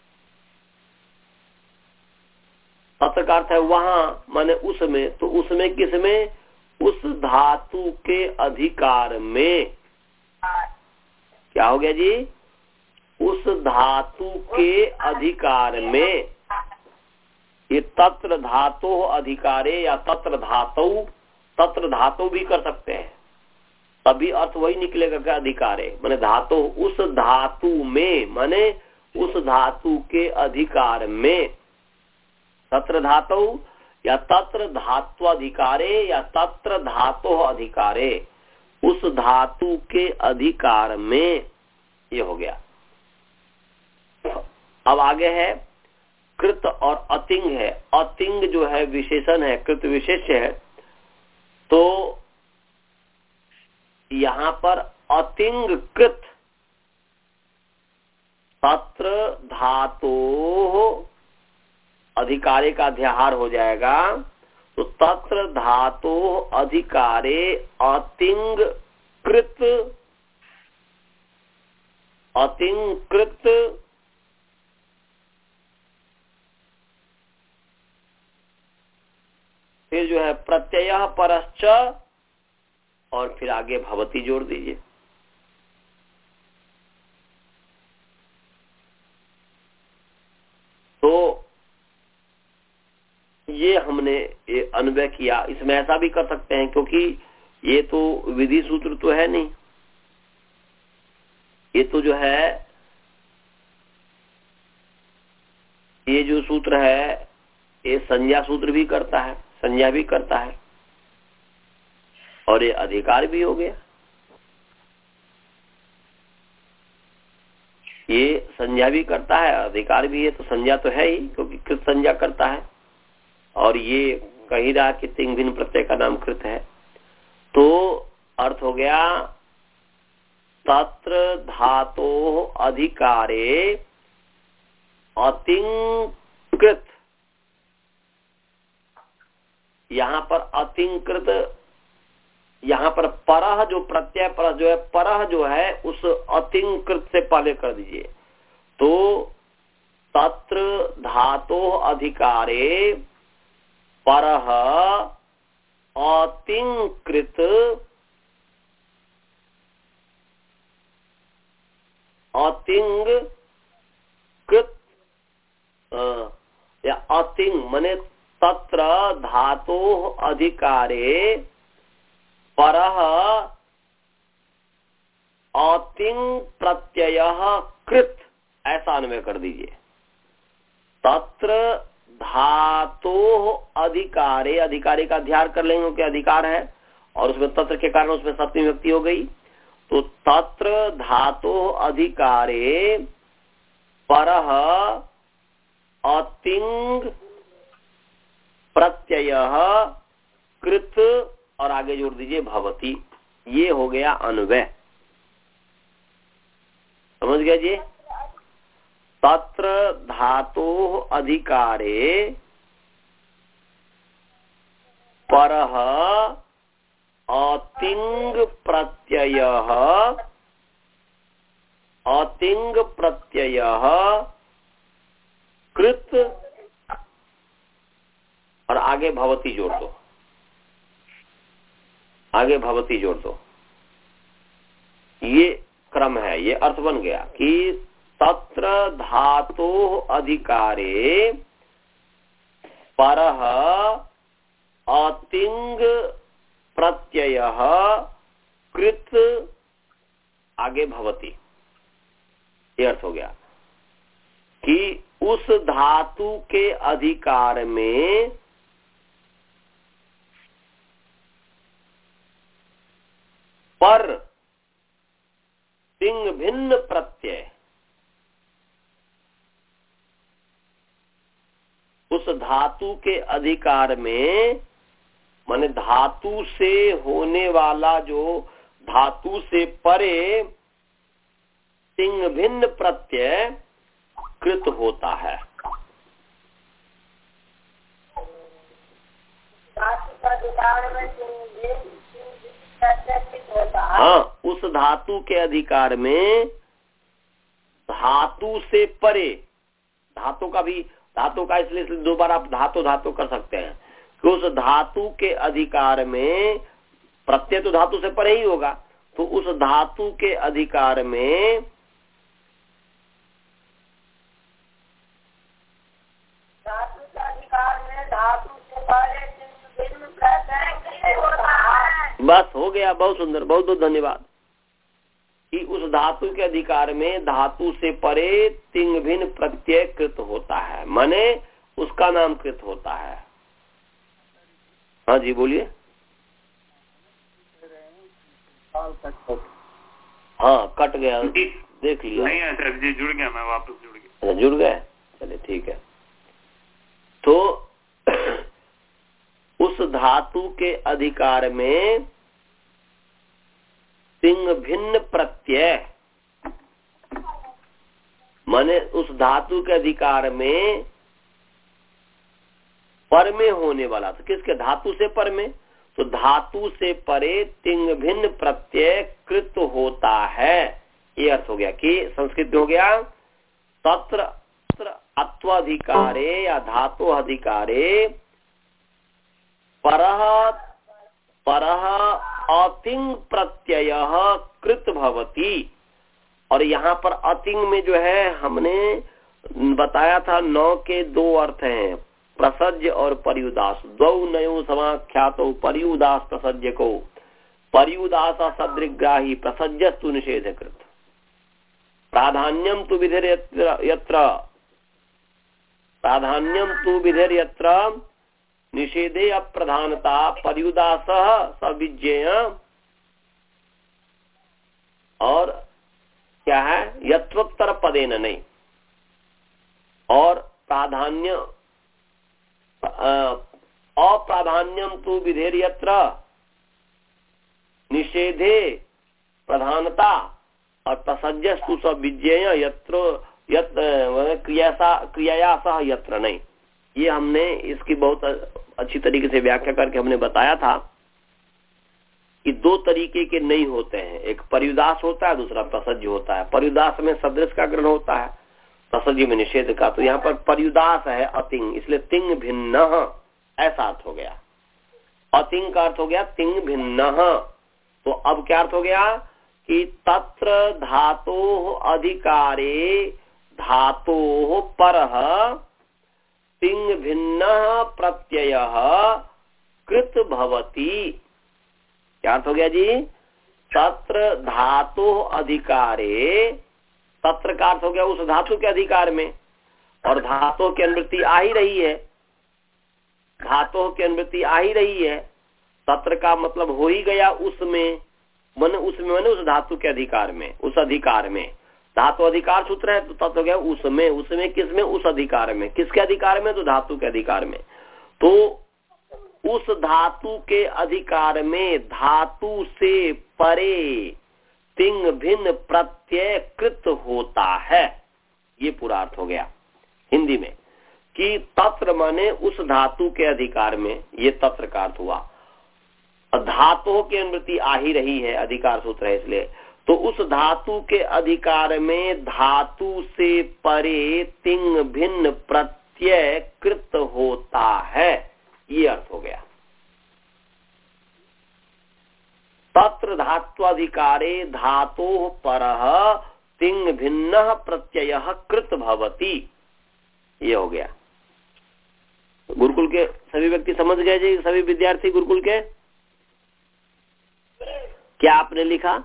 तत्र का अर्थ है वहां, माने उसमें, तो उसमें किसमें? उस धातु के अधिकार में। क्या हो गया जी? उस धातु के अधिकार में। ये तत्र धातु अधिकारे या तत्र धातु, तत्र धातु भी कर सकते हैं, तभी अर्थ वही निकलेगा क्या? अधिकारे माने धातु, उस धातु में, माने उस धातु के अधिकार में। तत्र धातु या तत्र धात्वाधिकारे या तत्र धातु अधिकारे, उस धातु के अधिकार में, ये हो गया। अब आगे है कृत और अतिंग है। अतिंग जो है विशेषण है, कृत विशेष है। तो यहां पर अतिंग कृत, तत्र धातु अधिकारे का अध्याहार हो जाएगा। तो तत्र धातु अधिकारे अतिंग कृत, अतिंग कृत फिर जो है प्रत्यय परश्च, और फिर आगे भवती जोड़ दीजिए। तो ये हमने ये अन्वय किया। इसमें ऐसा भी कर सकते हैं क्योंकि ये तो विधि सूत्र तो है नहीं, ये तो जो है, ये जो सूत्र है ये संज्ञा सूत्र भी करता है, संज्ञा भी करता है, और ये अधिकार भी हो गया। ये संज्ञा भी करता है, अधिकार भी है, तो संज्ञा तो है ही क्योंकि कृत संज्ञा करता है। और ये कही रहा कि तिंग भिन्न प्रत्यय का नाम कृत है। तो अर्थ हो गया तत्र धातु अधिकारे अतिंग कृत। यहाँ पर अतिंग कृत, यहाँ पर परह जो प्रत्यय पर जो है, परह जो है उस अतिंग कृत से पहले कर दीजिए। तो तत्र धातु अधिकारे परह अतिंग कृत, अतिंग कृत या अतिंग माने तत्र धातु अधिकारे परह अतिंग प्रत्यय कृत, ऐसा अन्वय कर दीजिए। तत्र धातु अधिकारे, अधिकारे का अध्यार कर लेंगे कि अधिकार है और उसमें तत्र के कारण उसमें सप्तमी विभक्ति हो गई। तो तत्र धातु अधिकारे परह अतिंग प्रत्यय कृत, और आगे जोड़ दीजिए भवती। ये हो गया अन्वय। समझ गया जी? तत्र धातु अधिकारे परह अतिंग प्रत्यय अतिंग प्रत्यय कृत और आगे भवती जोड़ दो, आगे भवती जोड़ दो। ये क्रम है, ये अर्थ बन गया कि तत्र धातो अधिकारे परः अतिंग प्रत्यय कृत आगे भवती। ये अर्थ हो गया कि उस धातु के अधिकार में पर तिंग भिन्न प्रत्यय, उस धातु के अधिकार में माने धातु से होने वाला जो धातु से परे तिंग भिन्न प्रत्यय कृत होता है। हाँ, उस धातु के अधिकार में धातु से परे, धातु का भी धातु का इसलिए दो बार आप धातु धातु कर सकते हैं कि उस धातु के अधिकार में प्रत्यय तो धातु से परे ही होगा, तो उस धातु के अधिकार में धातु के अधिकार में धातु से परे भिन्न प्रत्यय होता है। बस हो गया, बहुत सुंदर, बहुत बहुत धन्यवाद। कि उस धातु के अधिकार में धातु से परे तिंग भिन्न प्रत्यय कृत होता है, माने उसका नाम कृत होता है। हाँ जी बोलिए। हाँ कट गया, देख लिया। नहीं आचार्य जी जुड़ गया, मैं वापस जुड़ गया। जुड़ गए, चलिए ठीक है। तो उस धातु के अधिकार में तिंग भिन्न प्रत्यय माने उस धातु के अधिकार में पर में होने वाला, तो किसके धातु से पर में, तो धातु से परे तिंग भिन्न प्रत्यय कृत होता है। ये अर्थ हो गया कि संस्कृत में हो गया तत्र अत्वाधिकारे या धातु अधिकारे परः परः अतिंग प्रत्यय कृत भवति। और यहाँ पर अतिंग में जो है हमने बताया था नौ के दो अर्थ हैं, प्रसज्य और पर्युदास। द्वौ नयो समाख्यातो पर्युदास प्रसज्य को पर्युदास सदृग्राही प्रसज्यस्तु निषेधकृत। प्राधान्यम तु विधिर यत्र प्राधान्यम तु विधिर यत्र निषेधे अप्रधानता पर्युदास सविज्ञेय। और क्या है, यत्रोत्तर पदेन नहीं। और प्राधान्य अप्राधान्यम तु विधेर यत्र निषेधे प्रधानता और प्रसज्यस्तु सविज्ञेय यत्र यत्र क्रियासा क्रियाया सह यत्र नहीं। ये हमने इसकी बहुत अच्छी तरीके से व्याख्या करके हमने बताया था कि दो तरीके के नहीं होते हैं, एक पर्युदास होता है, दूसरा प्रसज्य होता है। पर्युदास में सदृश का ग्रहण होता है, प्रसज्य में निषेध का। तो यहाँ पर पर्युदास है अतिंग, इसलिए तिंग भिन्न ऐसा अर्थ हो गया। अतिंग का अर्थ हो गया तिंग भिन्न। तो अब क्या अर्थ हो गया कि तत्र धातो अधिकारे धातो परः तिंग भिन्न प्रत्यय कृत भवति। क्या अर्थ हो गया जी, तत्र धातु अधिकारे, तत्र का अर्थ हो गया उस धातु के अधिकार में, और धातु की अनुवृत्ति आ ही रही है, धातु की अनुवृत्ति आ ही रही है। तत्र का मतलब हो ही गया उसमें, मन उसमें मैंने उस धातु के अधिकार में, उस अधिकार में। धातु अधिकार सूत्र है तो तत्व हो गया उसमें, उसमें किसमें, उस अधिकार में। किसके अधिकार में, तो धातु के अधिकार में। तो उस धातु के अधिकार में धातु से परे तिंग भिन्न प्रत्यय कृत होता है। ये पूरा अर्थ हो गया हिंदी में कि तत्र माने उस धातु के अधिकार में, ये तत्र का अर्थ हुआ। धातु की अनुवृत्ति आ ही रही है, अधिकार सूत्र है इसलिए। तो उस धातु के अधिकार में धातु से परे तिंग भिन्न प्रत्यय कृत होता है, ये अर्थ हो गया। तत्र धात्वाधिकारे धातोः परः तिंग भिन्न प्रत्यय कृत भवति, ये हो गया। गुरुकुल के सभी व्यक्ति समझ गए जी? सभी विद्यार्थी गुरुकुल के? क्या आपने लिखा?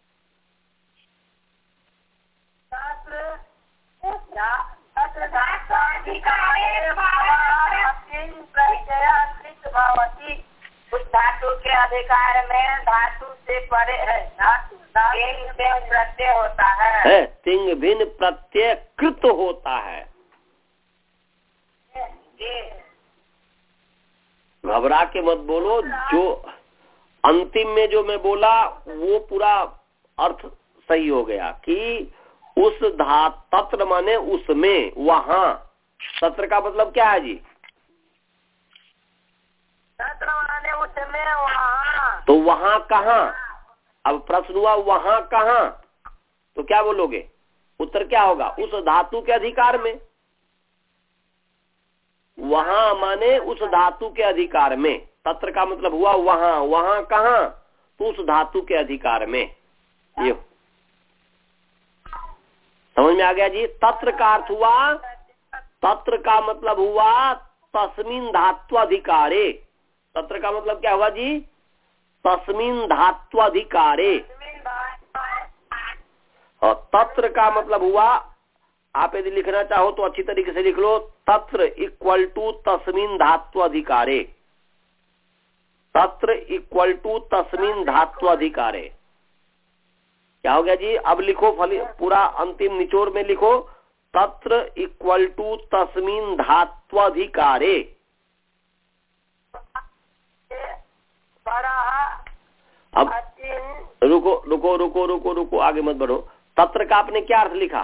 उस धातु के अधिकार में धातु से परे है, धातु तिंग प्रत्यय होता है, तिंग भिन्न प्रत्यय कृत होता है। घबरा के मत बोलो, जो अंतिम में जो मैं बोला वो पूरा अर्थ सही हो गया कि उस धात तत्र माने उसमें, वहां। तत्र का मतलब क्या है जी? तत्र माने उसमें, वहां। तो वहां कहाँ? अब प्रश्न हुआ वहां कहाँ, तो क्या बोलोगे? उत्तर क्या होगा? उस धातु के अधिकार में। वहां माने उस धातु के अधिकार में। तत्र का मतलब हुआ वहां, वहां कहाँ? तो उस धातु के अधिकार में। ये समझ में आ गया जी? तत्र का अर्थ हुआ, तत्र का मतलब हुआ तस्मिन धात्वाधिकारे। तत्र का मतलब क्या हुआ जी? तस्मिन धात्वाधिकारे। और तत्र का मतलब हुआ, आप यदि लिखना चाहो तो अच्छी तरीके से लिख लो, तत्र इक्वल टू तस्मिन धात्वाधिकारे। तत्र इक्वल टू तस्मिन धात्वाधिकारे। क्या हो गया जी? अब लिखो फली, पूरा अंतिम निचोड़ में लिखो, तत्र इक्वल टू तस्मिन धात्वाधिकारे। अब रुको रुको रुको रुको रुको आगे मत बढ़ो। तत्र का आपने क्या अर्थ लिखा?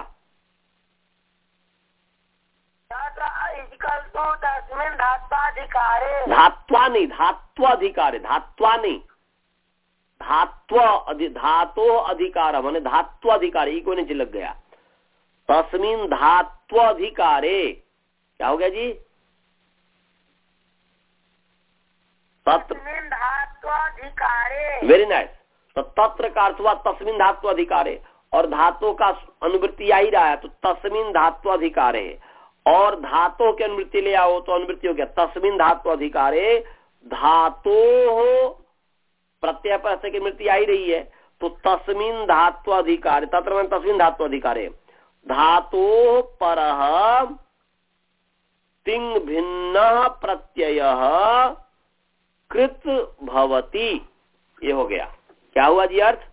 धात्वा नहीं, धात्वाधिकारे। धात्वा नहीं, धात्व धातो अधिकार माने धात्वाधिकार, ई को नीचे लग गया। तस्मिन धात्वाधिकारे क्या हो गया जी? तत्र वेरी नाइस। तो तत्र का अर्थ हुआ तस्मिन धात्वाधिकारे, और धातु का अनुवृत्ति आ ही रहा है तो तस्मिन धात्वाधिकारे, और धातु के अनुवृत्ति ले आओ तो अनुवृत्ति हो गया तस्मिन धात्वाधिकारे। धातो प्रत्यय पर की अनुवृत्ति आ ही रही है तो तस्मिन धात्वाधिकारे। तत्र में तस्मिन धात्वाधिकारे धातो परः तिंग भिन्न प्रत्यय कृत भवति, ये हो गया। क्या हुआ जी अर्थ?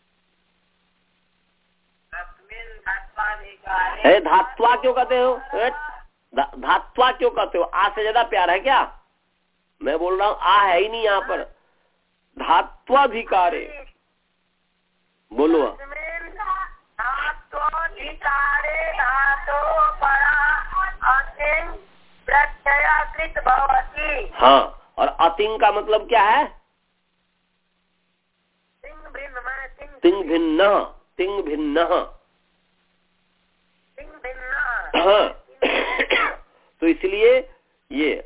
है धात्वा क्यों कहते हो? धा, धात्वा क्यों कहते हो? आ से ज्यादा प्यार है क्या? मैं बोल रहा हूँ आ है ही नहीं यहाँ पर। धात्वाधिकारे बोलो। हाँ, और अतिंग का मतलब क्या है? तिंग भिन्न, तिंग भिन्न। हाँ तो इसलिए ये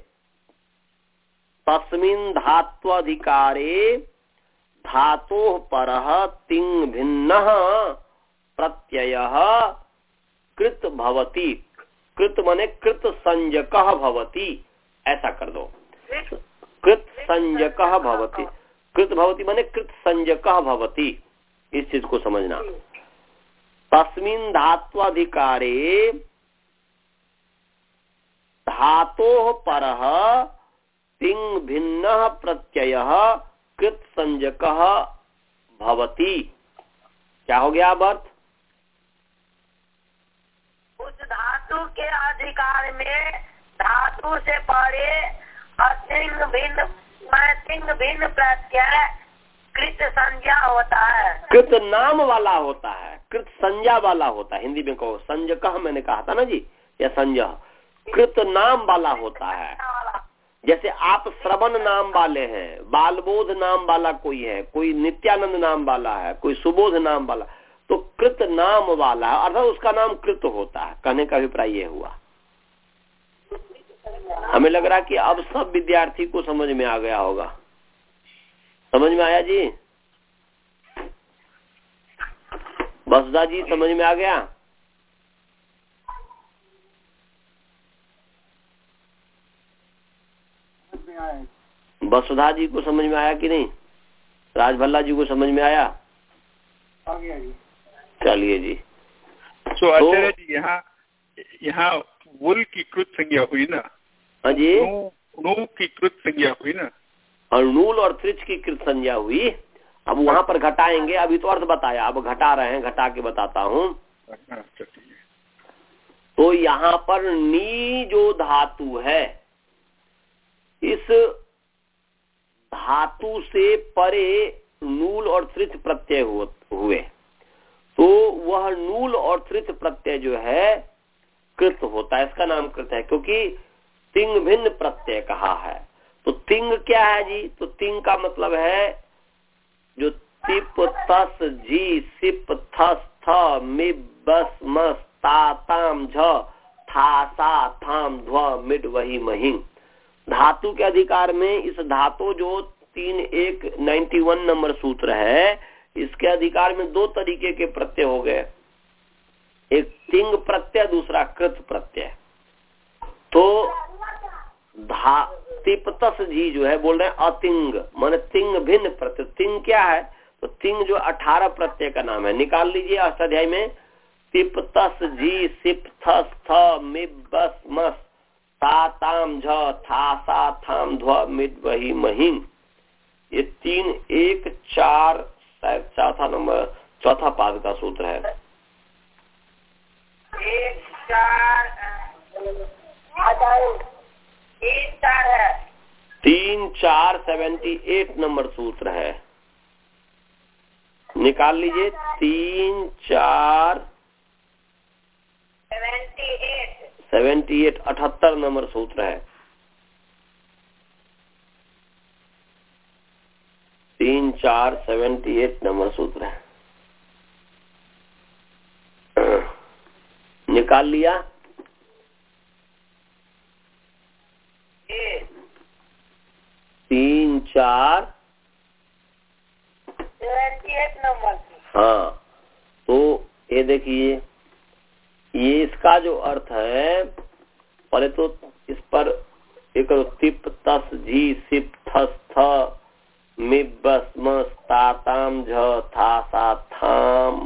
तस्मिन धात्वाधिकारे धातोः परः तिंग भिन्न प्रत्यय कृत भवति। कृत माने कृत संज्ञकः भवति, ऐसा कर दो। कृत संज्ञकः भवति। कृत भवति माने कृत संज्ञकः भवति, इस चीज को समझना। तस्मिन धात्वाधिकारे धातोः परः तिंग भिन्न प्रत्यय कृत संज्ञकः भवति। क्या हो गया अब अर्थ? उस धातु के अधिकार में धातु से परे तिंग भिन्न तिंग भिन्न प्रत्यय कृत संज्ञा होता है। कृत नाम वाला होता है, कृत संज्ञा वाला होता है। हिंदी में कहो संज्ञकः, मैंने कहा था ना जी, या संज्ञा। कृत नाम वाला होता है। जैसे आप श्रवण नाम वाले हैं, बालबोध नाम वाला कोई है, कोई नित्यानंद नाम वाला है, कोई सुबोध नाम वाला, तो कृत नाम वाला अर्थात उसका नाम कृत होता है। कहने का अभिप्राय ये हुआ। हमें लग रहा कि अब सब विद्यार्थी को समझ में आ गया होगा। समझ में आया जी? बसदा जी समझ में आ गया? बसुधा जी को समझ में आया कि नहीं? राजभल्ला जी को समझ में आया? आ गया जी। चलिए जी। तो आचार्य जी यहाँ यहाँ वुल की कृत संज्ञा हुई ना? हाँ जी। नू की कृत संज्ञा हुई ना? और नूल और त्रिच की कृत संज्ञा हुई। अब वहाँ पर घटाएंगे, अभी तो अर्थ बताया, अब घटा रहे हैं, घटा के बताता हूँ। तो यहाँ पर नी जो धातु है, इस धातु से परे नूल और त्रिच प्रत्यय हुए, तो वह नूल और त्रिच प्रत्यय जो है कृत होता है। इसका नाम कृत है क्योंकि तिंग भिन्न प्रत्यय कहा है। तो तिंग क्या है जी? तो तिंग का मतलब है जो तिप तस जी सिप थस थ मिब बस मस ता ताम झ था सा थाम ध्व मिड वही महिंग। धातु के अधिकार में इस धातु जो तीन एक नाइन्टी वन नंबर सूत्र है, इसके अधिकार में दो तरीके के प्रत्यय हो गए, एक तिंग प्रत्यय, दूसरा कृत प्रत्यय। तो धा तिपतस जी जो है बोल रहे हैं अतिंग, माने तिंग भिन्न प्रत्यय। तिंग क्या है? तो तिंग जो अठारह प्रत्यय का नाम है, निकाल लीजिए अष्टाध्यायी में। तिपतस जी सिप थस थ मिब बस मस ता ताम झ था सा थाम ध्व मिड वही महिंग। ये तीन एक चार शायद चौथा नंबर चौथा पाद का सूत्र है। एक चार एक चार है, तीन चार सेवेंटी एट नंबर सूत्र है, निकाल लीजिए। तीन चार सेवेंटी एट सेवेंटी एट अठहत्तर नंबर सूत्र है। तीन चार सेवेंटी एट नंबर सूत्र है, निकाल लिया। तीन चार सेवेंटी एट नंबर। हाँ, तो ये देखिए, ये इसका जो अर्थ है, पहले तो इस पर एक तिप तस जी सिप थस थ मिब बस मस ता ताम झ था सा थाम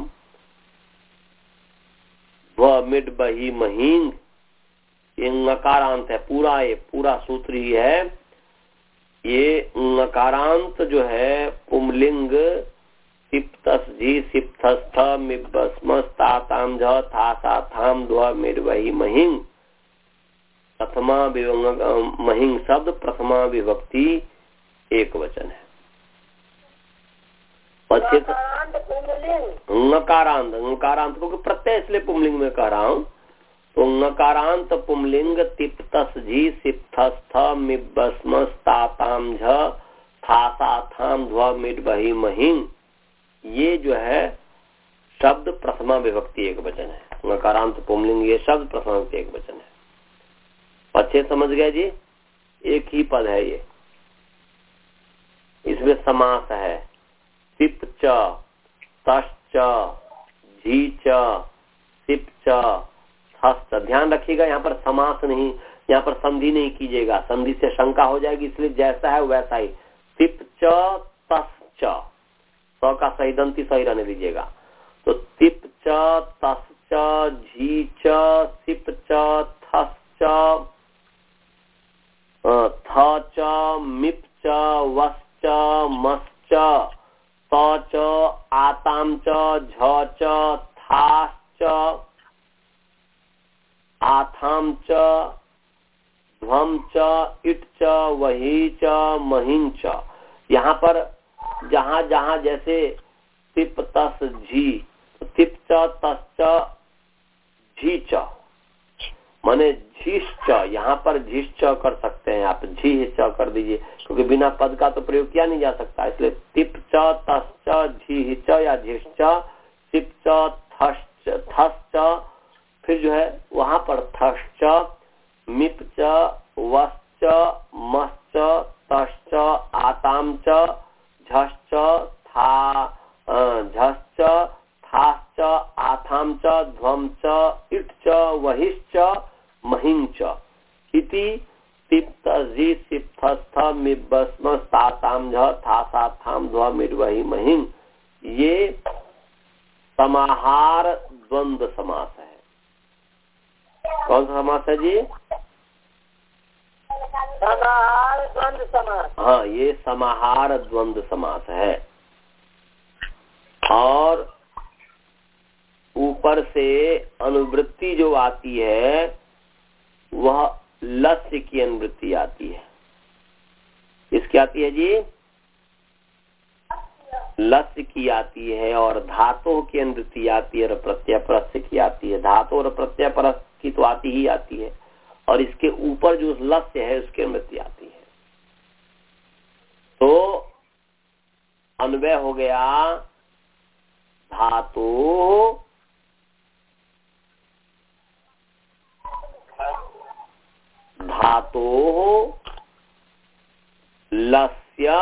व मिड बही महिंग, ये नकारांत है पूरा, ये पूरा सूत्र ही है। ये नकारांत जो है पुमलिंग सिप तस जी सिप थस थ मिब बस मस ता ताम झ था सा थाम ध्व मिड बही महिंग। प्रथमा महिंग शब्द प्रथमा विभक्ति एक वचन है। नकारांत नकारांत क्योंकि प्रत्यय इसलिए पुमलिंग में कह रहा हूँ। तो नकारांत पुमलिंग तिप तस जी सिप थस थ मिब बस मस ता ताम झ था सा थाम ध्व मिड बही महिंग, ये जो है शब्द प्रथमा विभक्ति एक वचन है। नकारांत पुमलिंग ये शब्द प्रथमा विभक्ति एक वचन है। अच्छे समझ गए जी? एक ही पद है ये, इसमें समास है। सिप च तस च झी च सिप च थस च। ध्यान रखिएगा यहाँ पर समास नहीं, यहाँ पर संधि नहीं कीजिएगा, संधि से शंका हो जाएगी, इसलिए जैसा है वैसा ही। सिप च तस च, स का सही दंती सही रहने दीजिएगा। तो सिप च तस च झी च सिप च थस च थ च मिप च वस च मस च त च आताम च झ च था च आथाम च ध्वम च इट च वही च महिं च। यहाँ पर जहाँ जहाँ जैसे तिप तस झी, तिप च तस च झी च माने झीश च, यहाँ यहाँ पर झिश्च कर सकते हैं आप, झी च कर दीजिए, क्योंकि बिना पद का तो प्रयोग किया नहीं जा सकता। इसलिए तिप च तस् झी च या झिश्च, तिप च थश्च थश्च, फिर जो है वहां पर थश्च, मिप च वश्च मश्च तश्च आताम च झश्च था झश्च थाश्च आथाम च ध्वम च इट च वहिश्च महिं च इति तिप्त जी सिप्थस्थ मिब्बस्म ताताम झ थासा थाम ध्वम इट वहि महिं। ये समाहार द्वंद्व समास है। कौन सा समास है जी? समाहार द्वंद्व समास। हाँ, ये समाहार द्वंद्व समास है। और ऊपर से अनुवृत्ति जो आती है वह लस्य की अनुवृत्ति आती है। इसकी आती है जी? लस्य की आती है, और धातु की अनुवृत्ति आती है, और प्रत्यय परस्य की आती है। धातु और प्रत्यय परस्य की तो आती ही आती है, और इसके ऊपर जो लस्य है उसकी अनुवृत्ति आती है। तो अन्वय हो गया धातु धातु लस्य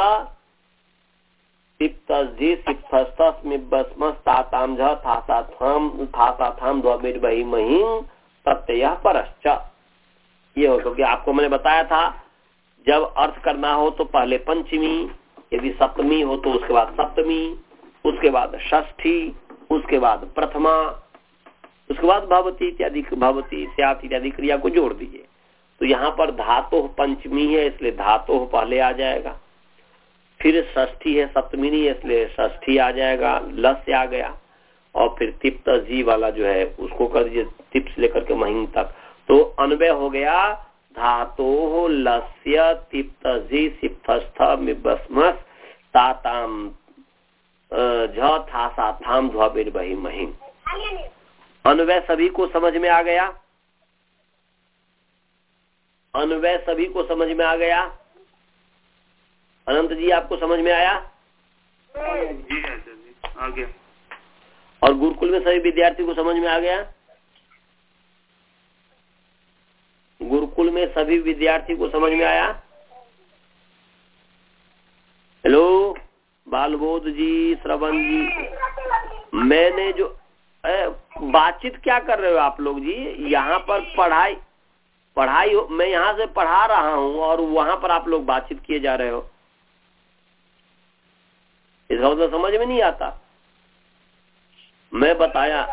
सिप्तस्झि सिप्तस्तस्मिब्बस्मस् ताताम झ थासाथाम थासाथाम ध्वमिर वहि महिं प्रत्ययः परश्च। ये हो, क्योंकि आपको मैंने बताया था जब अर्थ करना हो तो पहले पंचमी, यदि सप्तमी हो तो उसके बाद सप्तमी, उसके बाद षष्ठी, उसके बाद प्रथमा, उसके बाद भवती इत्यादि भवती स्यात् इत्यादि क्रिया को जोड़ दीजिए। तो यहाँ पर धातु पंचमी है इसलिए धातु पहले आ जाएगा, फिर षष्ठी है सप्तमी नहीं है इसलिए षष्ठी आ जाएगा, लस्य आ गया, और फिर तिप्त जी वाला जो है उसको कर दीजिए तिप से लेकर के महिं तक। तो अन्वय हो गया धातु लस्य तिप्त जी सिप्तस्थ मिब्बस्मस् ताताम झ थासा थाम ध्वमिर वहि महिं। अन्वय सभी को समझ में आ गया? अन्वय सभी को समझ में आ गया? अनंत जी आपको समझ में आया? जी है सर जी, आ गया। और गुरुकुल में सभी विद्यार्थी को समझ में आ गया? गुरुकुल में सभी विद्यार्थी को समझ में आया? हेलो बालबोध जी, श्रवण जी, मैंने जो बातचीत क्या कर रहे हो आप लोग जी? यहाँ पर पढ़ाई पढ़ाई मैं यहाँ से पढ़ा रहा हूँ और वहां पर आप लोग बातचीत किए जा रहे हो, इसका मतलब समझ में नहीं आता। मैं बताया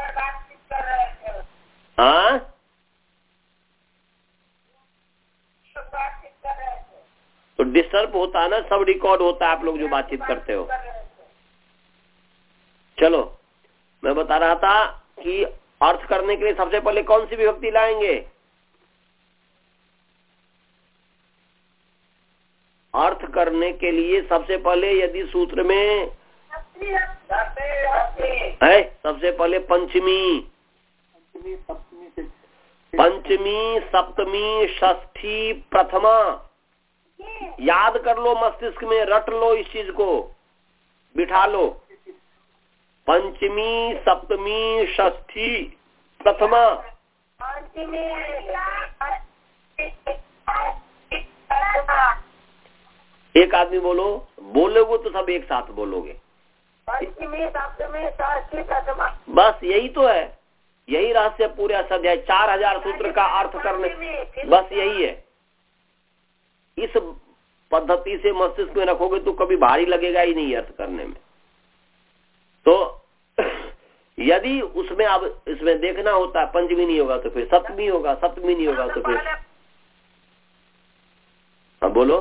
हाँ तो डिस्टर्ब होता है ना, सब रिकॉर्ड होता है आप लोग जो बातचीत करते हो। चलो मैं बता रहा था कि अर्थ करने के लिए सबसे पहले कौन सी विभक्ति लाएंगे? अर्थ करने के लिए सबसे पहले यदि सूत्र में है सबसे पहले पंचमी पंचमी सप्तमी षष्ठी प्रथमा, याद कर लो, मस्तिष्क में रट लो, इस चीज को बिठा लो। पंचमी सप्तमी षष्ठी प्रथमा। एक आदमी बोलो, बोलोगे तो सब एक साथ बोलोगे। पंचमी सप्तमी षष्ठी प्रथमा। बस यही तो है, यही रहस्य पूरे अध्याय चार हजार सूत्र का अर्थ करने, बस यही है। इस पद्धति से मस्तिष्क में रखोगे तो कभी भारी लगेगा ही नहीं अर्थ करने में। तो यदि उसमें अब इसमें देखना होता है पंचमी नहीं होगा तो फिर सप्तमी होगा, सप्तमी नहीं होगा तो फिर हाँ बोलो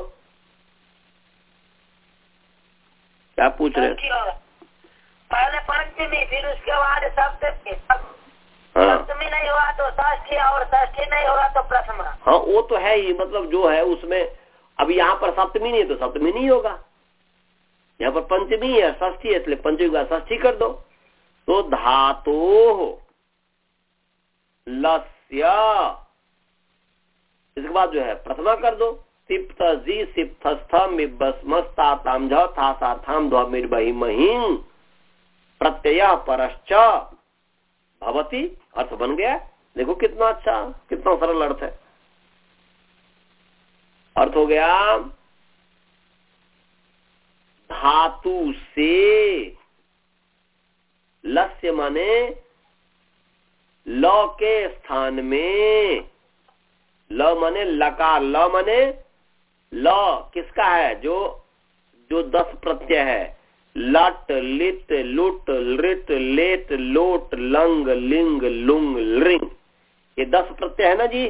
क्या पूछ रहे हैं? पहले पंचमी फिर उसके बाद सप्तमी, सप्तमी नहीं हुआ तो षष्ठी और षष्ठी नहीं होगा तो प्रथमा। हाँ वो तो है ही, मतलब जो है उसमें अब यहाँ पर सप्तमी नहीं है तो सप्तमी नहीं होगा, यहाँ पर पंचमी है षष्ठी है इसलिए पंचमी का षष्ठी कर दो। तो धातु लस्य इसके बाद जो है प्रथमा कर दो, सिप्त जी सिप्तस्थम मिब्बस्मस्ताताम झ था साथाम ध्वमिर्बहि महिं प्रत्यय परश्च भवति। अर्थ बन गया। देखो कितना अच्छा, कितना सरल अर्थ है। अर्थ हो गया धातु से, लस्य माने ल के स्थान में, ल माने लकार, ल माने ल किसका है, जो जो दस प्रत्यय है, लट लिट लुट लृट लेट लोट लंग लिंग लुंग लिंग, ये दस प्रत्यय है ना जी।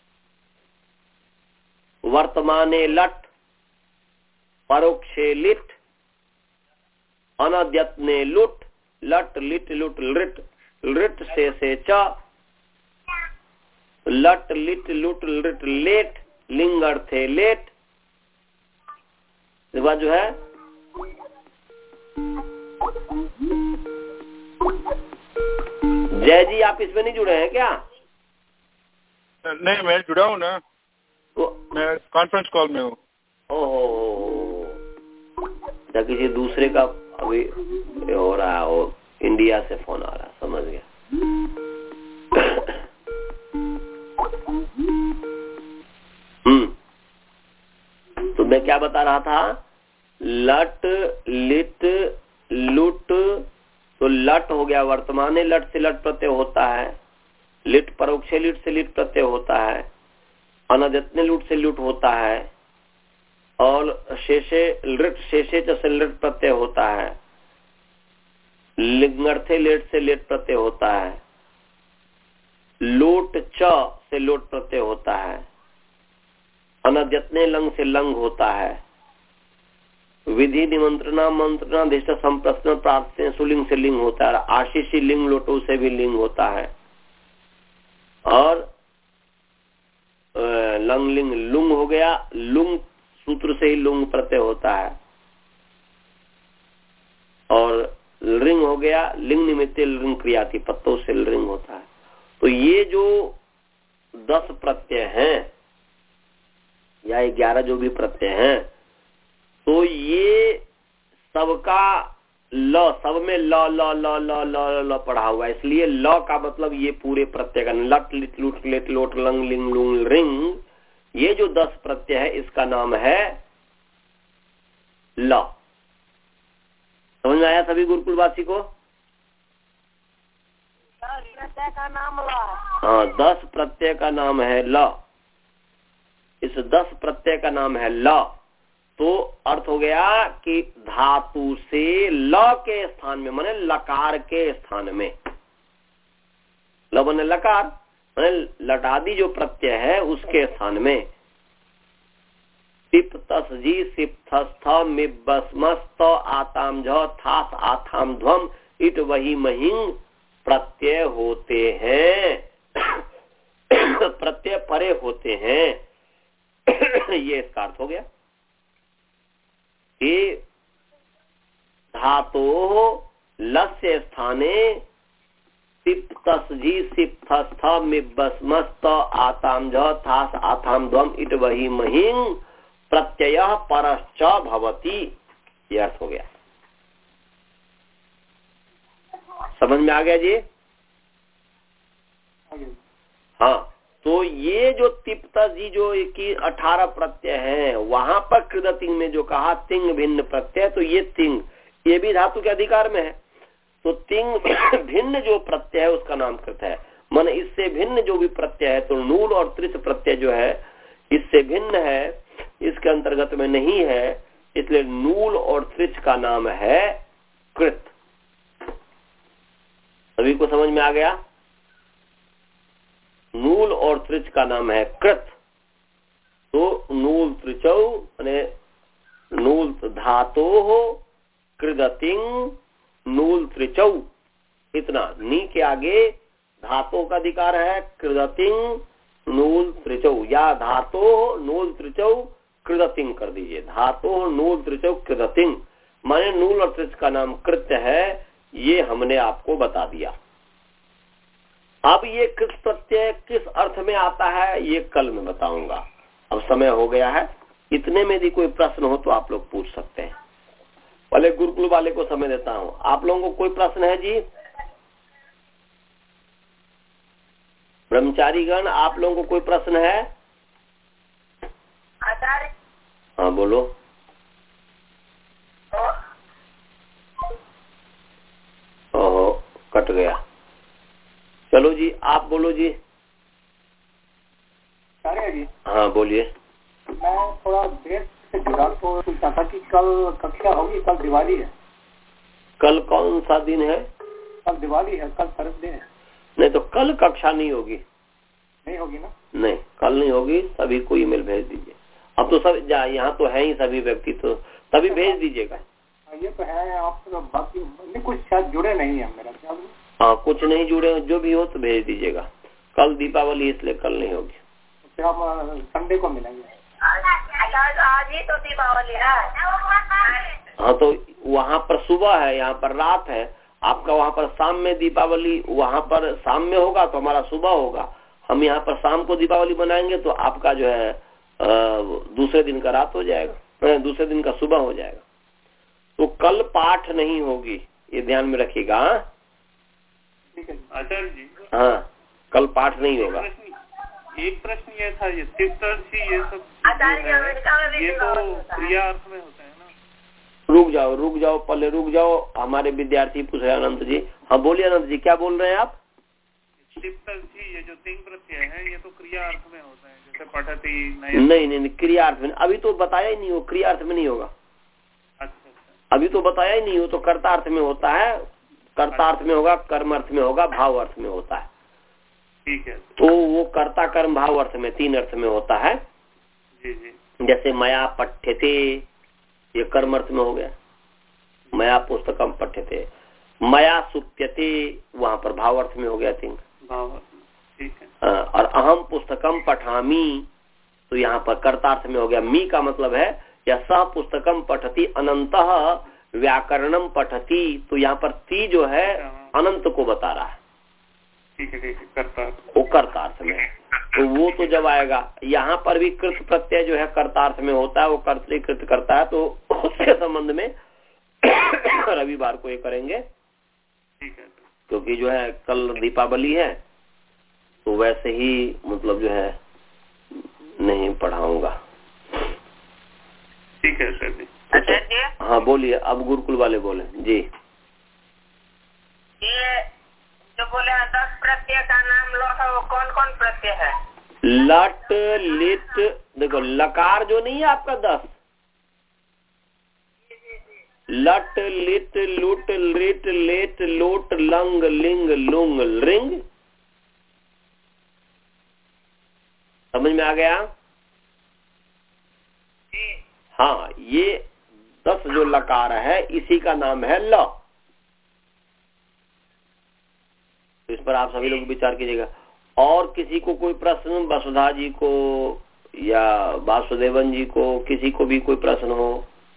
वर्तमाने लट, परोक्षे लिट, अनद्यत्ने लुट, लट लिट लुट लृट, लृट से से च, लट लिट लुट लृट लेट, लिंग अर्थे लेट। इसके बाद जो है जय जी, आप इसमें नहीं जुड़े हैं क्या? नहीं, मैं जुड़ा हूँ ना, तो मैं कॉन्फ्रेंस कॉल में हूँ। ओहो, या किसी दूसरे का अभी हो रहा है, वो इंडिया से फोन आ रहा है, समझ गया। हम्म तो मैं क्या बता रहा था, लट लिट लुट, तो लट हो गया वर्तमान, लट से लट प्रत्यय होता है, लिट परोक्षे लिट से लिट प्रत्यय होता है, अनद्यत्ने लुट से लुट होता है, और शेषे लृट शेषे से लृट प्रत्यय होता है, लिंगर्थे लेट से लेट प्रत्यय होता है, लोट च से लोट प्रत्यय होता है, अनद्यत्ने लंग से लंग होता है, विधि निमंत्रणा मंत्रणा अधिष्ठ संप्रश्न प्रार्थना सुलिंग से लिंग होता है, आशीषी लिंग लोटो से भी लिंग होता है, और लंग लिंग लुंग हो गया, लुंग सूत्र से ही लुंग प्रत्यय होता है, और रिंग हो गया, लिंग निमित्त लिंग क्रिया थी, पत्तों से रिंग होता है। तो ये जो दस प्रत्यय हैं या ग्यारह जो भी प्रत्यय हैं, तो ये सबका ल, सब में ल ल ल ल ल ल पढ़ा हुआ है, इसलिए ल का मतलब ये पूरे प्रत्यय का, लट लिट लुट लेट लोट लंग लिंग लुंग रिंग, ये जो दस प्रत्यय है इसका नाम है ल। समझ में आया सभी गुरुकुलवासी को? प्रत्यय का नाम ल। हाँ, दस प्रत्यय का नाम है ल। इस दस प्रत्यय का नाम है ल। तो अर्थ हो गया कि धातु से ल के स्थान में, माने लकार के स्थान में, ल माने लकार, माने लटादी जो प्रत्यय है उसके स्थान में, सिप तस जी सिप थस्थ मिब्बस्मस्त आताम झ थास आथाम ध्वम इट वही महिंग प्रत्यय होते हैं। प्रत्यय परे होते हैं। ये इसका अर्थ हो गया कि धातो लस्य स्थाने सिप तस जी सिप थस्थ मिब्बस्मस्त आताम झ थास आथाम ध्वम इट वही महिंग प्रत्यय परश्च भवति। यह अर्थ हो गया। समझ में आ गया जी? हाँ, तो ये जो तिप्त जी जो की अठारह प्रत्यय हैं, वहां पर कृदतिंग में जो कहा तिंग भिन्न प्रत्यय, तो ये तिंग ये भी धातु के अधिकार में है। तो तिंग भिन्न जो प्रत्यय है उसका नाम कृत है। मन इससे भिन्न जो भी प्रत्यय है, तो नूल और त्रिच प्रत्यय जो है इससे भिन्न है, इसके अंतर्गत में नहीं है, इसलिए नूल और त्रिच का नाम है कृत। सभी को समझ में आ गया? नूल और त्रिच का नाम है कृत। तो नूल त्रिचौ माने नूल धातो हो कृदतिंग नूल त्रिचौ, इतना नी के आगे धातु का अधिकार है, कृदतिंग नूल त्रिचौ, या धातो नूल त्रिचौ कृदतिंग कर दीजिए। धातो नूल त्रिचौ कृदतिंग माने नूल और त्रिच का नाम कृत्य है। ये हमने आपको बता दिया। अब ये कृत प्रत्यय किस अर्थ में आता है ये कल मैं बताऊंगा। अब समय हो गया है, इतने में यदि कोई प्रश्न हो तो आप लोग पूछ सकते हैं। पहले गुरुकुल वाले को समय देता हूँ। आप लोगों को कोई प्रश्न है जी? ब्रह्मचारीगण, आप लोगों को कोई प्रश्न है? आचार्य। हाँ बोलो। ओहो, कट गया। चलो जी, आप बोलो जी। आचार्य जी। हाँ बोलिए। मैं थोड़ा देर से जुड़ा तो पूछता था कि कल कक्षा होगी, कल दिवाली है। कल कौन सा दिन है? कल दिवाली है, कल थर्सडे है। नहीं तो कल कक्षा नहीं होगी। नहीं होगी ना? नहीं, कल नहीं होगी। सभी को ईमेल भेज दीजिए। अब तो सब यहाँ तो है ही सभी व्यक्ति, तो तभी भेज दीजिएगा। ये तो है, आप तो बाकी कुछ शायद जुड़े नहीं है मेरा ख्याल। हाँ, कुछ नहीं जुड़े, जो भी हो तो भेज दीजिएगा। कल दीपावली इसलिए कल नहीं होगी। फिर हम संडे को मिलेंगे। आज ही तो दीपावली है। हाँ तो वहाँ पर सुबह है, यहाँ पर रात है। आपका वहाँ पर शाम में दीपावली, वहाँ पर शाम में होगा तो हमारा सुबह होगा। हम यहाँ पर शाम को दीपावली मनाएंगे तो आपका जो है दूसरे दिन का रात हो जाएगा, दूसरे दिन का सुबह हो जाएगा। तो कल पाठ नहीं होगी, ये ध्यान में रखिएगा। आचार्य जी। हाँ, कल पाठ नहीं होगा। एक प्रश्न ये था, ये तिप्तर्षि ये सब ये तो क्रिया अर्थ में होता है ना? रुक जाओ रुक जाओ पहले रुक जाओ, हमारे विद्यार्थी पूछ रहे हैं अनंत जी। हाँ बोलिए अनंत जी, क्या बोल रहे हैं आप? तिप्तर्षि ये जो तिंग प्रत्यय है ये तो क्रिया अर्थ में होता है, जैसे पठती। नहीं नहीं नहीं, क्रिया अर्थ में अभी तो बताया ही नहीं, वो क्रिया अर्थ में नहीं होगा। अच्छा, अभी तो बताया ही नहीं, हो तो कर्ता अर्थ में होता है। कर्ता अर्थ में होगा, कर्म अर्थ में होगा, भाव अर्थ में होता है। ठीक है। तो वो कर्ता कर्म भाव अर्थ में, तीन अर्थ में होता है। जी जी। जैसे मया पठ्यते, ये कर्म अर्थ में हो गया। मया पुस्तकम पठ्यते। मया सुप्यते, वहां पर भाव अर्थ में हो गया तीन। भाव, ठीक है। और अहम पुस्तकम पठामी, तो यहाँ पर कर्तार्थ में हो गया। मी का मतलब है या सह पुस्तकम पठती अनंतः व्याकरणम पठती, तो यहाँ पर ती जो है अनंत को बता रहा है। ठीक है, ठीक है, कर्तार्थ। वो कर्तार्थ में है। तो वो तो जब आएगा, यहाँ पर भी कृत प्रत्यय जो है कर्तार्थ में होता है, वो कर्तृकृत करता है। तो उसके संबंध में रविवार को ये करेंगे। ठीक है। क्योंकि जो है कल दीपावली है, तो वैसे ही मतलब जो है नहीं पढ़ाऊंगा। ठीक है सर जी। तो, हाँ बोलिए, अब गुरुकुल वाले बोले जी। ये जो बोले दस प्रत्यय का नाम लो है, वो कौन कौन प्रत्यय है? लट लिट, देखो लकार जो नहीं है आपका दस, लट लिट लुट लिट लेट लोट लंग लिंग लुंग लिंग, समझ में आ गया? हाँ, ये दस जो लकार है इसी का नाम है ल। तो इस पर आप सभी लोग विचार कीजिएगा। और किसी को कोई प्रश्न, वसुधा जी को या वासुदेवन जी को, किसी को भी कोई प्रश्न हो?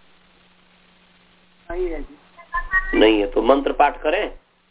नहीं है जी। नहीं है तो मंत्र पाठ करें।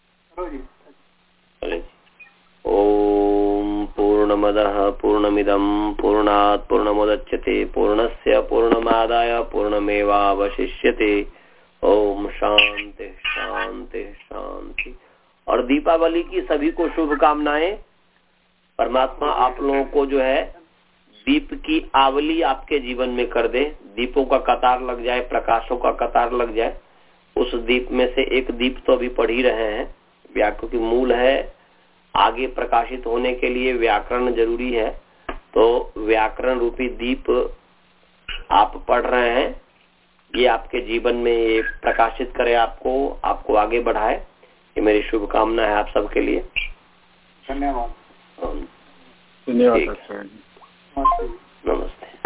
चले जी। ओम पूर्णमदः पूर्णमिदं पूर्णात् पूर्णमुदच्यते पूर्णस्य पूर्णमादाय पूर्णमेवावशिष्यते। ओम शांति शांति शांति। और दीपावली की सभी को शुभकामनाएं। परमात्मा आप लोगों को जो है दीप की आवली आपके जीवन में कर दे, दीपों का कतार लग जाए, प्रकाशों का कतार लग जाए। उस दीप में से एक दीप तो अभी पढ़ ही रहे हैं, व्याकरण की मूल है। आगे प्रकाशित होने के लिए व्याकरण जरूरी है, तो व्याकरण रूपी दीप आप पढ़ रहे हैं, ये आपके जीवन में ये प्रकाशित करे, आपको आपको आगे बढ़ाए। ये मेरी शुभकामना है आप सबके लिए। धन्यवाद। धन्यवाद। नमस्ते।